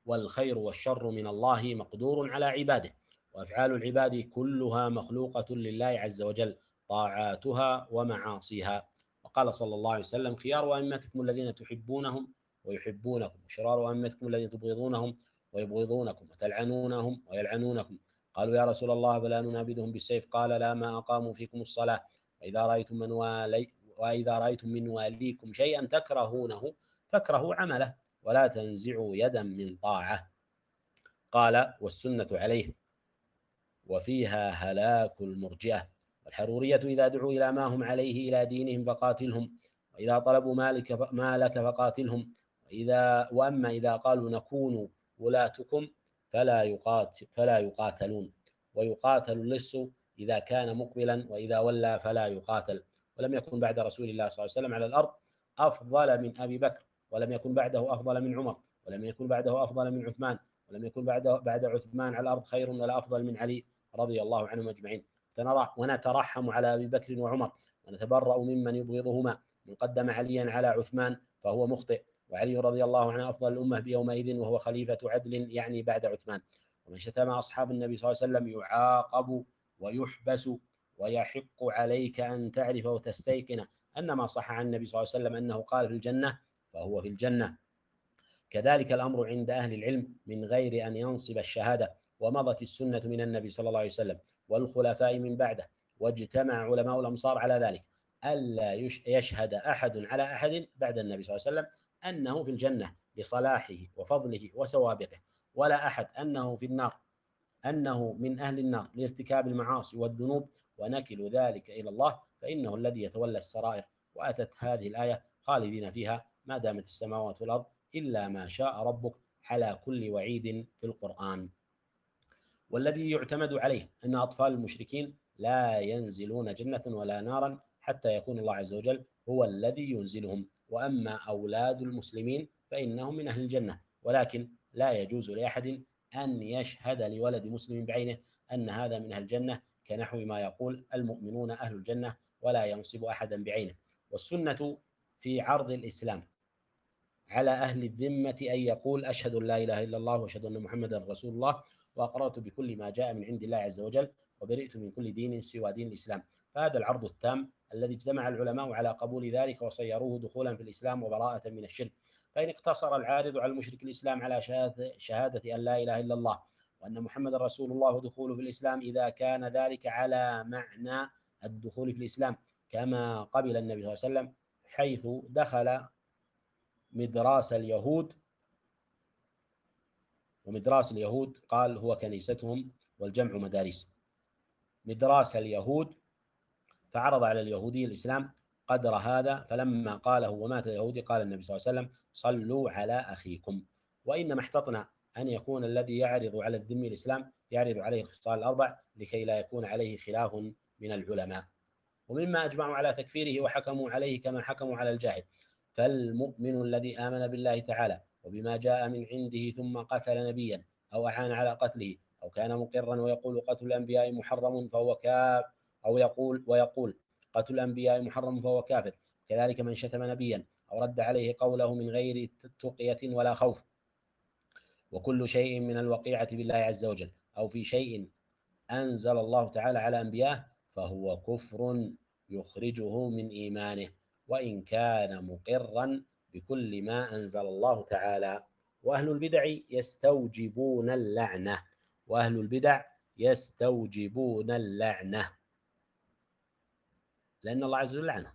والخير والشر من الله مقدور على عباده، وأفعال العباد كلها مخلوقة لله عز وجل، طاعاتها ومعاصيها. وقال صلى الله عليه وسلم: خيار أئمتكم الذين تحبونهم ويحبونكم، وشرار أئمتكم الذين تبغضونهم ويبغضونكم، وتلعنونهم ويلعنونكم. قالوا: يا رسول الله فلا ننابذهم بالسيف؟ قال: لا، ما أقاموا فيكم الصلاة. وإذا رأيتم من والي وإذا رأيتم من واليكم شيئا تكرهونه فاكرهوا عمله، ولا تنزعوا يدا من طاعة. قال: والسنة عليه، وفيها هلاك المرجئة. والحرورية إذا دعوا إلى ما هم عليه إلى دينهم فقاتلهم، وإذا طلبوا مالك مالك فقاتلهم، وإذا وأما إذا قالوا نكون ولاتكم فلا يقاتل فلا يقاتلون، ويقاتل اللص إذا كان مقبلا، وإذا ولى فلا يقاتل. ولم يكن بعد رسول الله صلى الله عليه وسلم على الأرض أفضل من أبي بكر، ولم يكن بعده أفضل من عمر، ولم يكن بعده أفضل من عثمان، ولم يكن بعد بعد عثمان على الأرض خير ولا أفضل من علي رضي الله عنهم أجمعين. ونترحم على أبي بكر وعمر، ونتبرأ ممن يبغضهما. من قدم عليا على عثمان فهو مخطئ، وعلي رضي الله عنه أفضل الأمة بيومئذ وهو خليفة عدل، يعني بعد عثمان. ومن شتم أصحاب النبي صلى الله عليه وسلم يعاقب ويحبس، ويحق عليك أن تعرف وتستيقن أن ما صح عن النبي صلى الله عليه وسلم أنه قال في الجنة فهو في الجنة. كذلك الأمر عند أهل العلم من غير أن ينصب الشهادة. ومضت السنة من النبي صلى الله عليه وسلم والخلفاء من بعده، واجتمع علماء الأمصار على ذلك، ألا يشهد أحد على أحد بعد النبي صلى الله عليه وسلم أنه في الجنة لصلاحه وفضله وسوابقه، ولا أحد أنه في النار أنه من أهل النار لارتكاب المعاصي والذنوب، ونكل ذلك إلى الله، فإنه الذي يتولى السرائر. وأتت هذه الآية خالدين فيها ما دامت السماوات والأرض إلا ما شاء ربك على كل وعيد في القرآن. والذي يعتمد عليه أن أطفال المشركين لا ينزلون جنة ولا نارا حتى يكون الله عز وجل هو الذي ينزلهم. وأما أولاد المسلمين فإنهم من أهل الجنة، ولكن لا يجوز لأحد أن يشهد لولد مسلم بعينه أن هذا من أهل الجنة، كنحو ما يقول المؤمنون أهل الجنة، ولا ينصب أحدا بعينه. والسنة في عرض الإسلام على أهل الذمة أن يقول: أشهد أن لا إله إلا الله وأشهد أن محمدا رسول الله، وأقررت بكل ما جاء من عند الله عز وجل، وبرئت من كل دين سوى دين الإسلام. فهذا العرض التام الذي اجتمع العلماء على قبول ذلك وصيروه دخولا في الإسلام وبراءة من الشرك. فإن اقتصر العارض على المشرك الإسلام على شهادة, شهادة أن لا إله إلا الله وأن محمد رسول الله ودخوله في الإسلام إذا كان ذلك على معنى الدخول في الإسلام كما قبل النبي صلى الله عليه وسلم، حيث دخل مدراس اليهود، ومدراس اليهود قال هو كنيستهم والجمع مدارس، مدراس اليهود، فعرض على اليهودي الإسلام قدر هذا، فلما قاله ومات اليهودي قال النبي صلى الله عليه وسلم: صلوا على أخيكم. وإنما احتطنا أن يكون الذي يعرض على الذمي الإسلام يعرض عليه الخصال الأربع لكي لا يكون عليه خلاف من العلماء. ومما أجمعوا على تكفيره وحكموا عليه كما حكموا على الجاهل، فالمؤمن الذي آمن بالله تعالى وبما جاء من عنده ثم قتل نبيا أو أعان على قتله، أو كان مقرا ويقول قتل الأنبياء محرم فهو كافر، أو يقول ويقول قتل الأنبياء محرم فهو كافر. كذلك من شتم نبيا أو رد عليه قوله من غير تقية ولا خوف. وكل شيء من الوقيعة بالله عز وجل أو في شيء أنزل الله تعالى على أنبيائه فهو كفر يخرجه من إيمانه، وإن كان مقرا بكل ما أنزل الله تعالى. وأهل البدع يستوجبون اللعنة، وأهل البدع يستوجبون اللعنة لأن الله عز وجل لعنه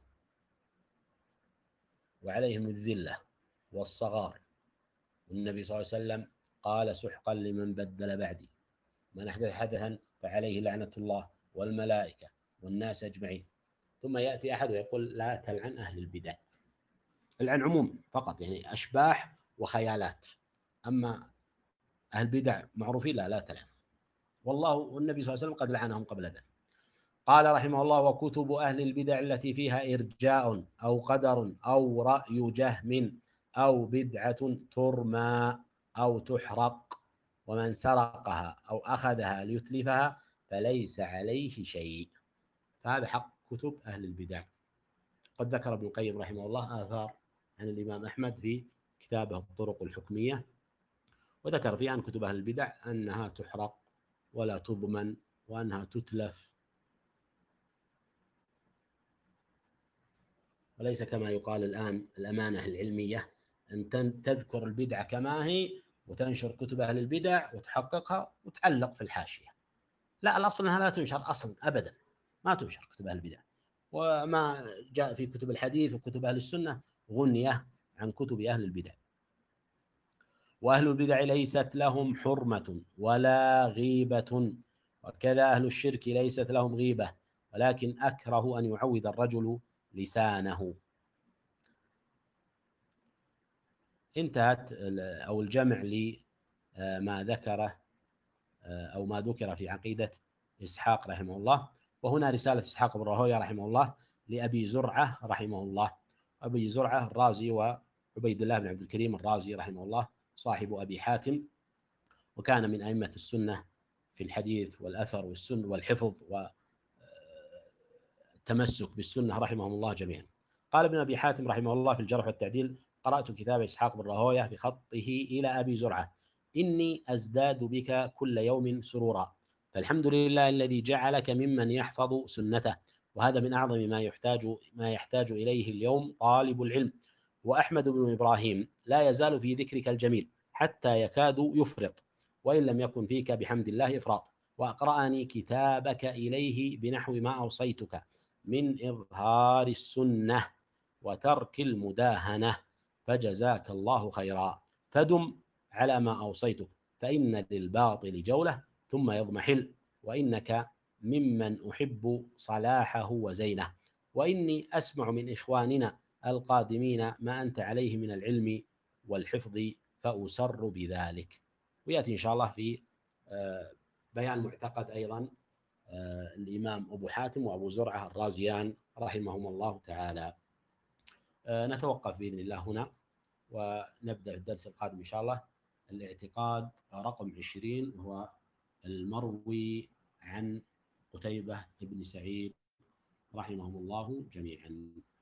وعليهم الذلة والصغار. والنبي صلى الله عليه وسلم قال: سحقا لمن بدل بعدي، من أحدث حدثا فعليه لعنة الله والملائكة والناس أجمعين. ثم يأتي أحد ويقول: لا تلعن أهل البدع. العن عموم فقط، يعني أشباح وخيالات، أما أهل البدع معروفين لا لا تلعن. والله والنبي صلى الله عليه وسلم قد لعنهم قبل ذلك. قال رحمه الله: وكتب أهل البدع التي فيها إرجاء أو قدر أو رأي جهم أو بدعة ترمى أو تحرق، ومن سرقها أو أخذها ليتلفها فليس عليه شيء. فهذا حق كتب أهل البدع. قد ذكر ابن القيم رحمه الله آثار عن الإمام أحمد في كتابه الطرق الحكمية، وذكر في أن كتب أهل البدع أنها تحرق ولا تضمن وأنها تتلف، وليس كما يقال الآن الأمانة العلمية أن تذكر البدعة كما هي وتنشر كتب أهل البدع وتحققها وتعلق في الحاشية. لا، الأصل أنها لا تنشر أصلا أبدا، ما تنشر كتب أهل البدع. وما جاء في كتب الحديث وكتب أهل السنة غنية عن كتب أهل البدع. وأهل البدع ليست لهم حرمة ولا غيبة، وكذا أهل الشرك ليست لهم غيبة، ولكن أكره أن يعود الرجل لسانه. انتهت أو الجمع لما ذكره أو ما ذكر في عقيدة إسحاق رحمه الله. وهنا رسالة إسحاق بن راهويه رحمه الله لأبي زرعة رحمه الله. أبي زرعة الرازي وعبيد الله بن عبد الكريم الرازي رحمه الله صاحب أبي حاتم، وكان من أئمة السنة في الحديث والأثر والسنة والحفظ والتمسك بالسنة رحمهم الله جميعا. قال ابن أبي حاتم رحمه الله في الجرح والتعديل: قرأت كتاب إسحاق بن راهويه بخطه إلى أبي زرعة: إني أزداد بك كل يوم سرورا، فالحمد لله الذي جعلك ممن يحفظ سنته، وهذا من أعظم ما يحتاج ما يحتاج إليه اليوم طالب العلم. وأحمد بن إبراهيم لا يزال في ذكرك الجميل حتى يكاد يفرط، وإن لم يكن فيك بحمد الله إفراط. وأقرأني كتابك إليه بنحو ما أوصيتك من إظهار السنة وترك المداهنة، فجزاك الله خيرا، فدم على ما أوصيتك، فإن للباطل جولة ثم يضمحل، وإنك ممن أحب صلاحه وزينه، وإني أسمع من إخواننا القادمين ما أنت عليه من العلم والحفظ فأسر بذلك. ويأتي إن شاء الله في بيان معتقد أيضا الإمام أبو حاتم وأبو زرعة الرازيان رحمهم الله تعالى. نتوقف بإذن الله هنا ونبدأ الدرس القادم إن شاء الله. الاعتقاد رقم عشرين هو المروي عن قتيبة بن سعيد رحمهم الله جميعا.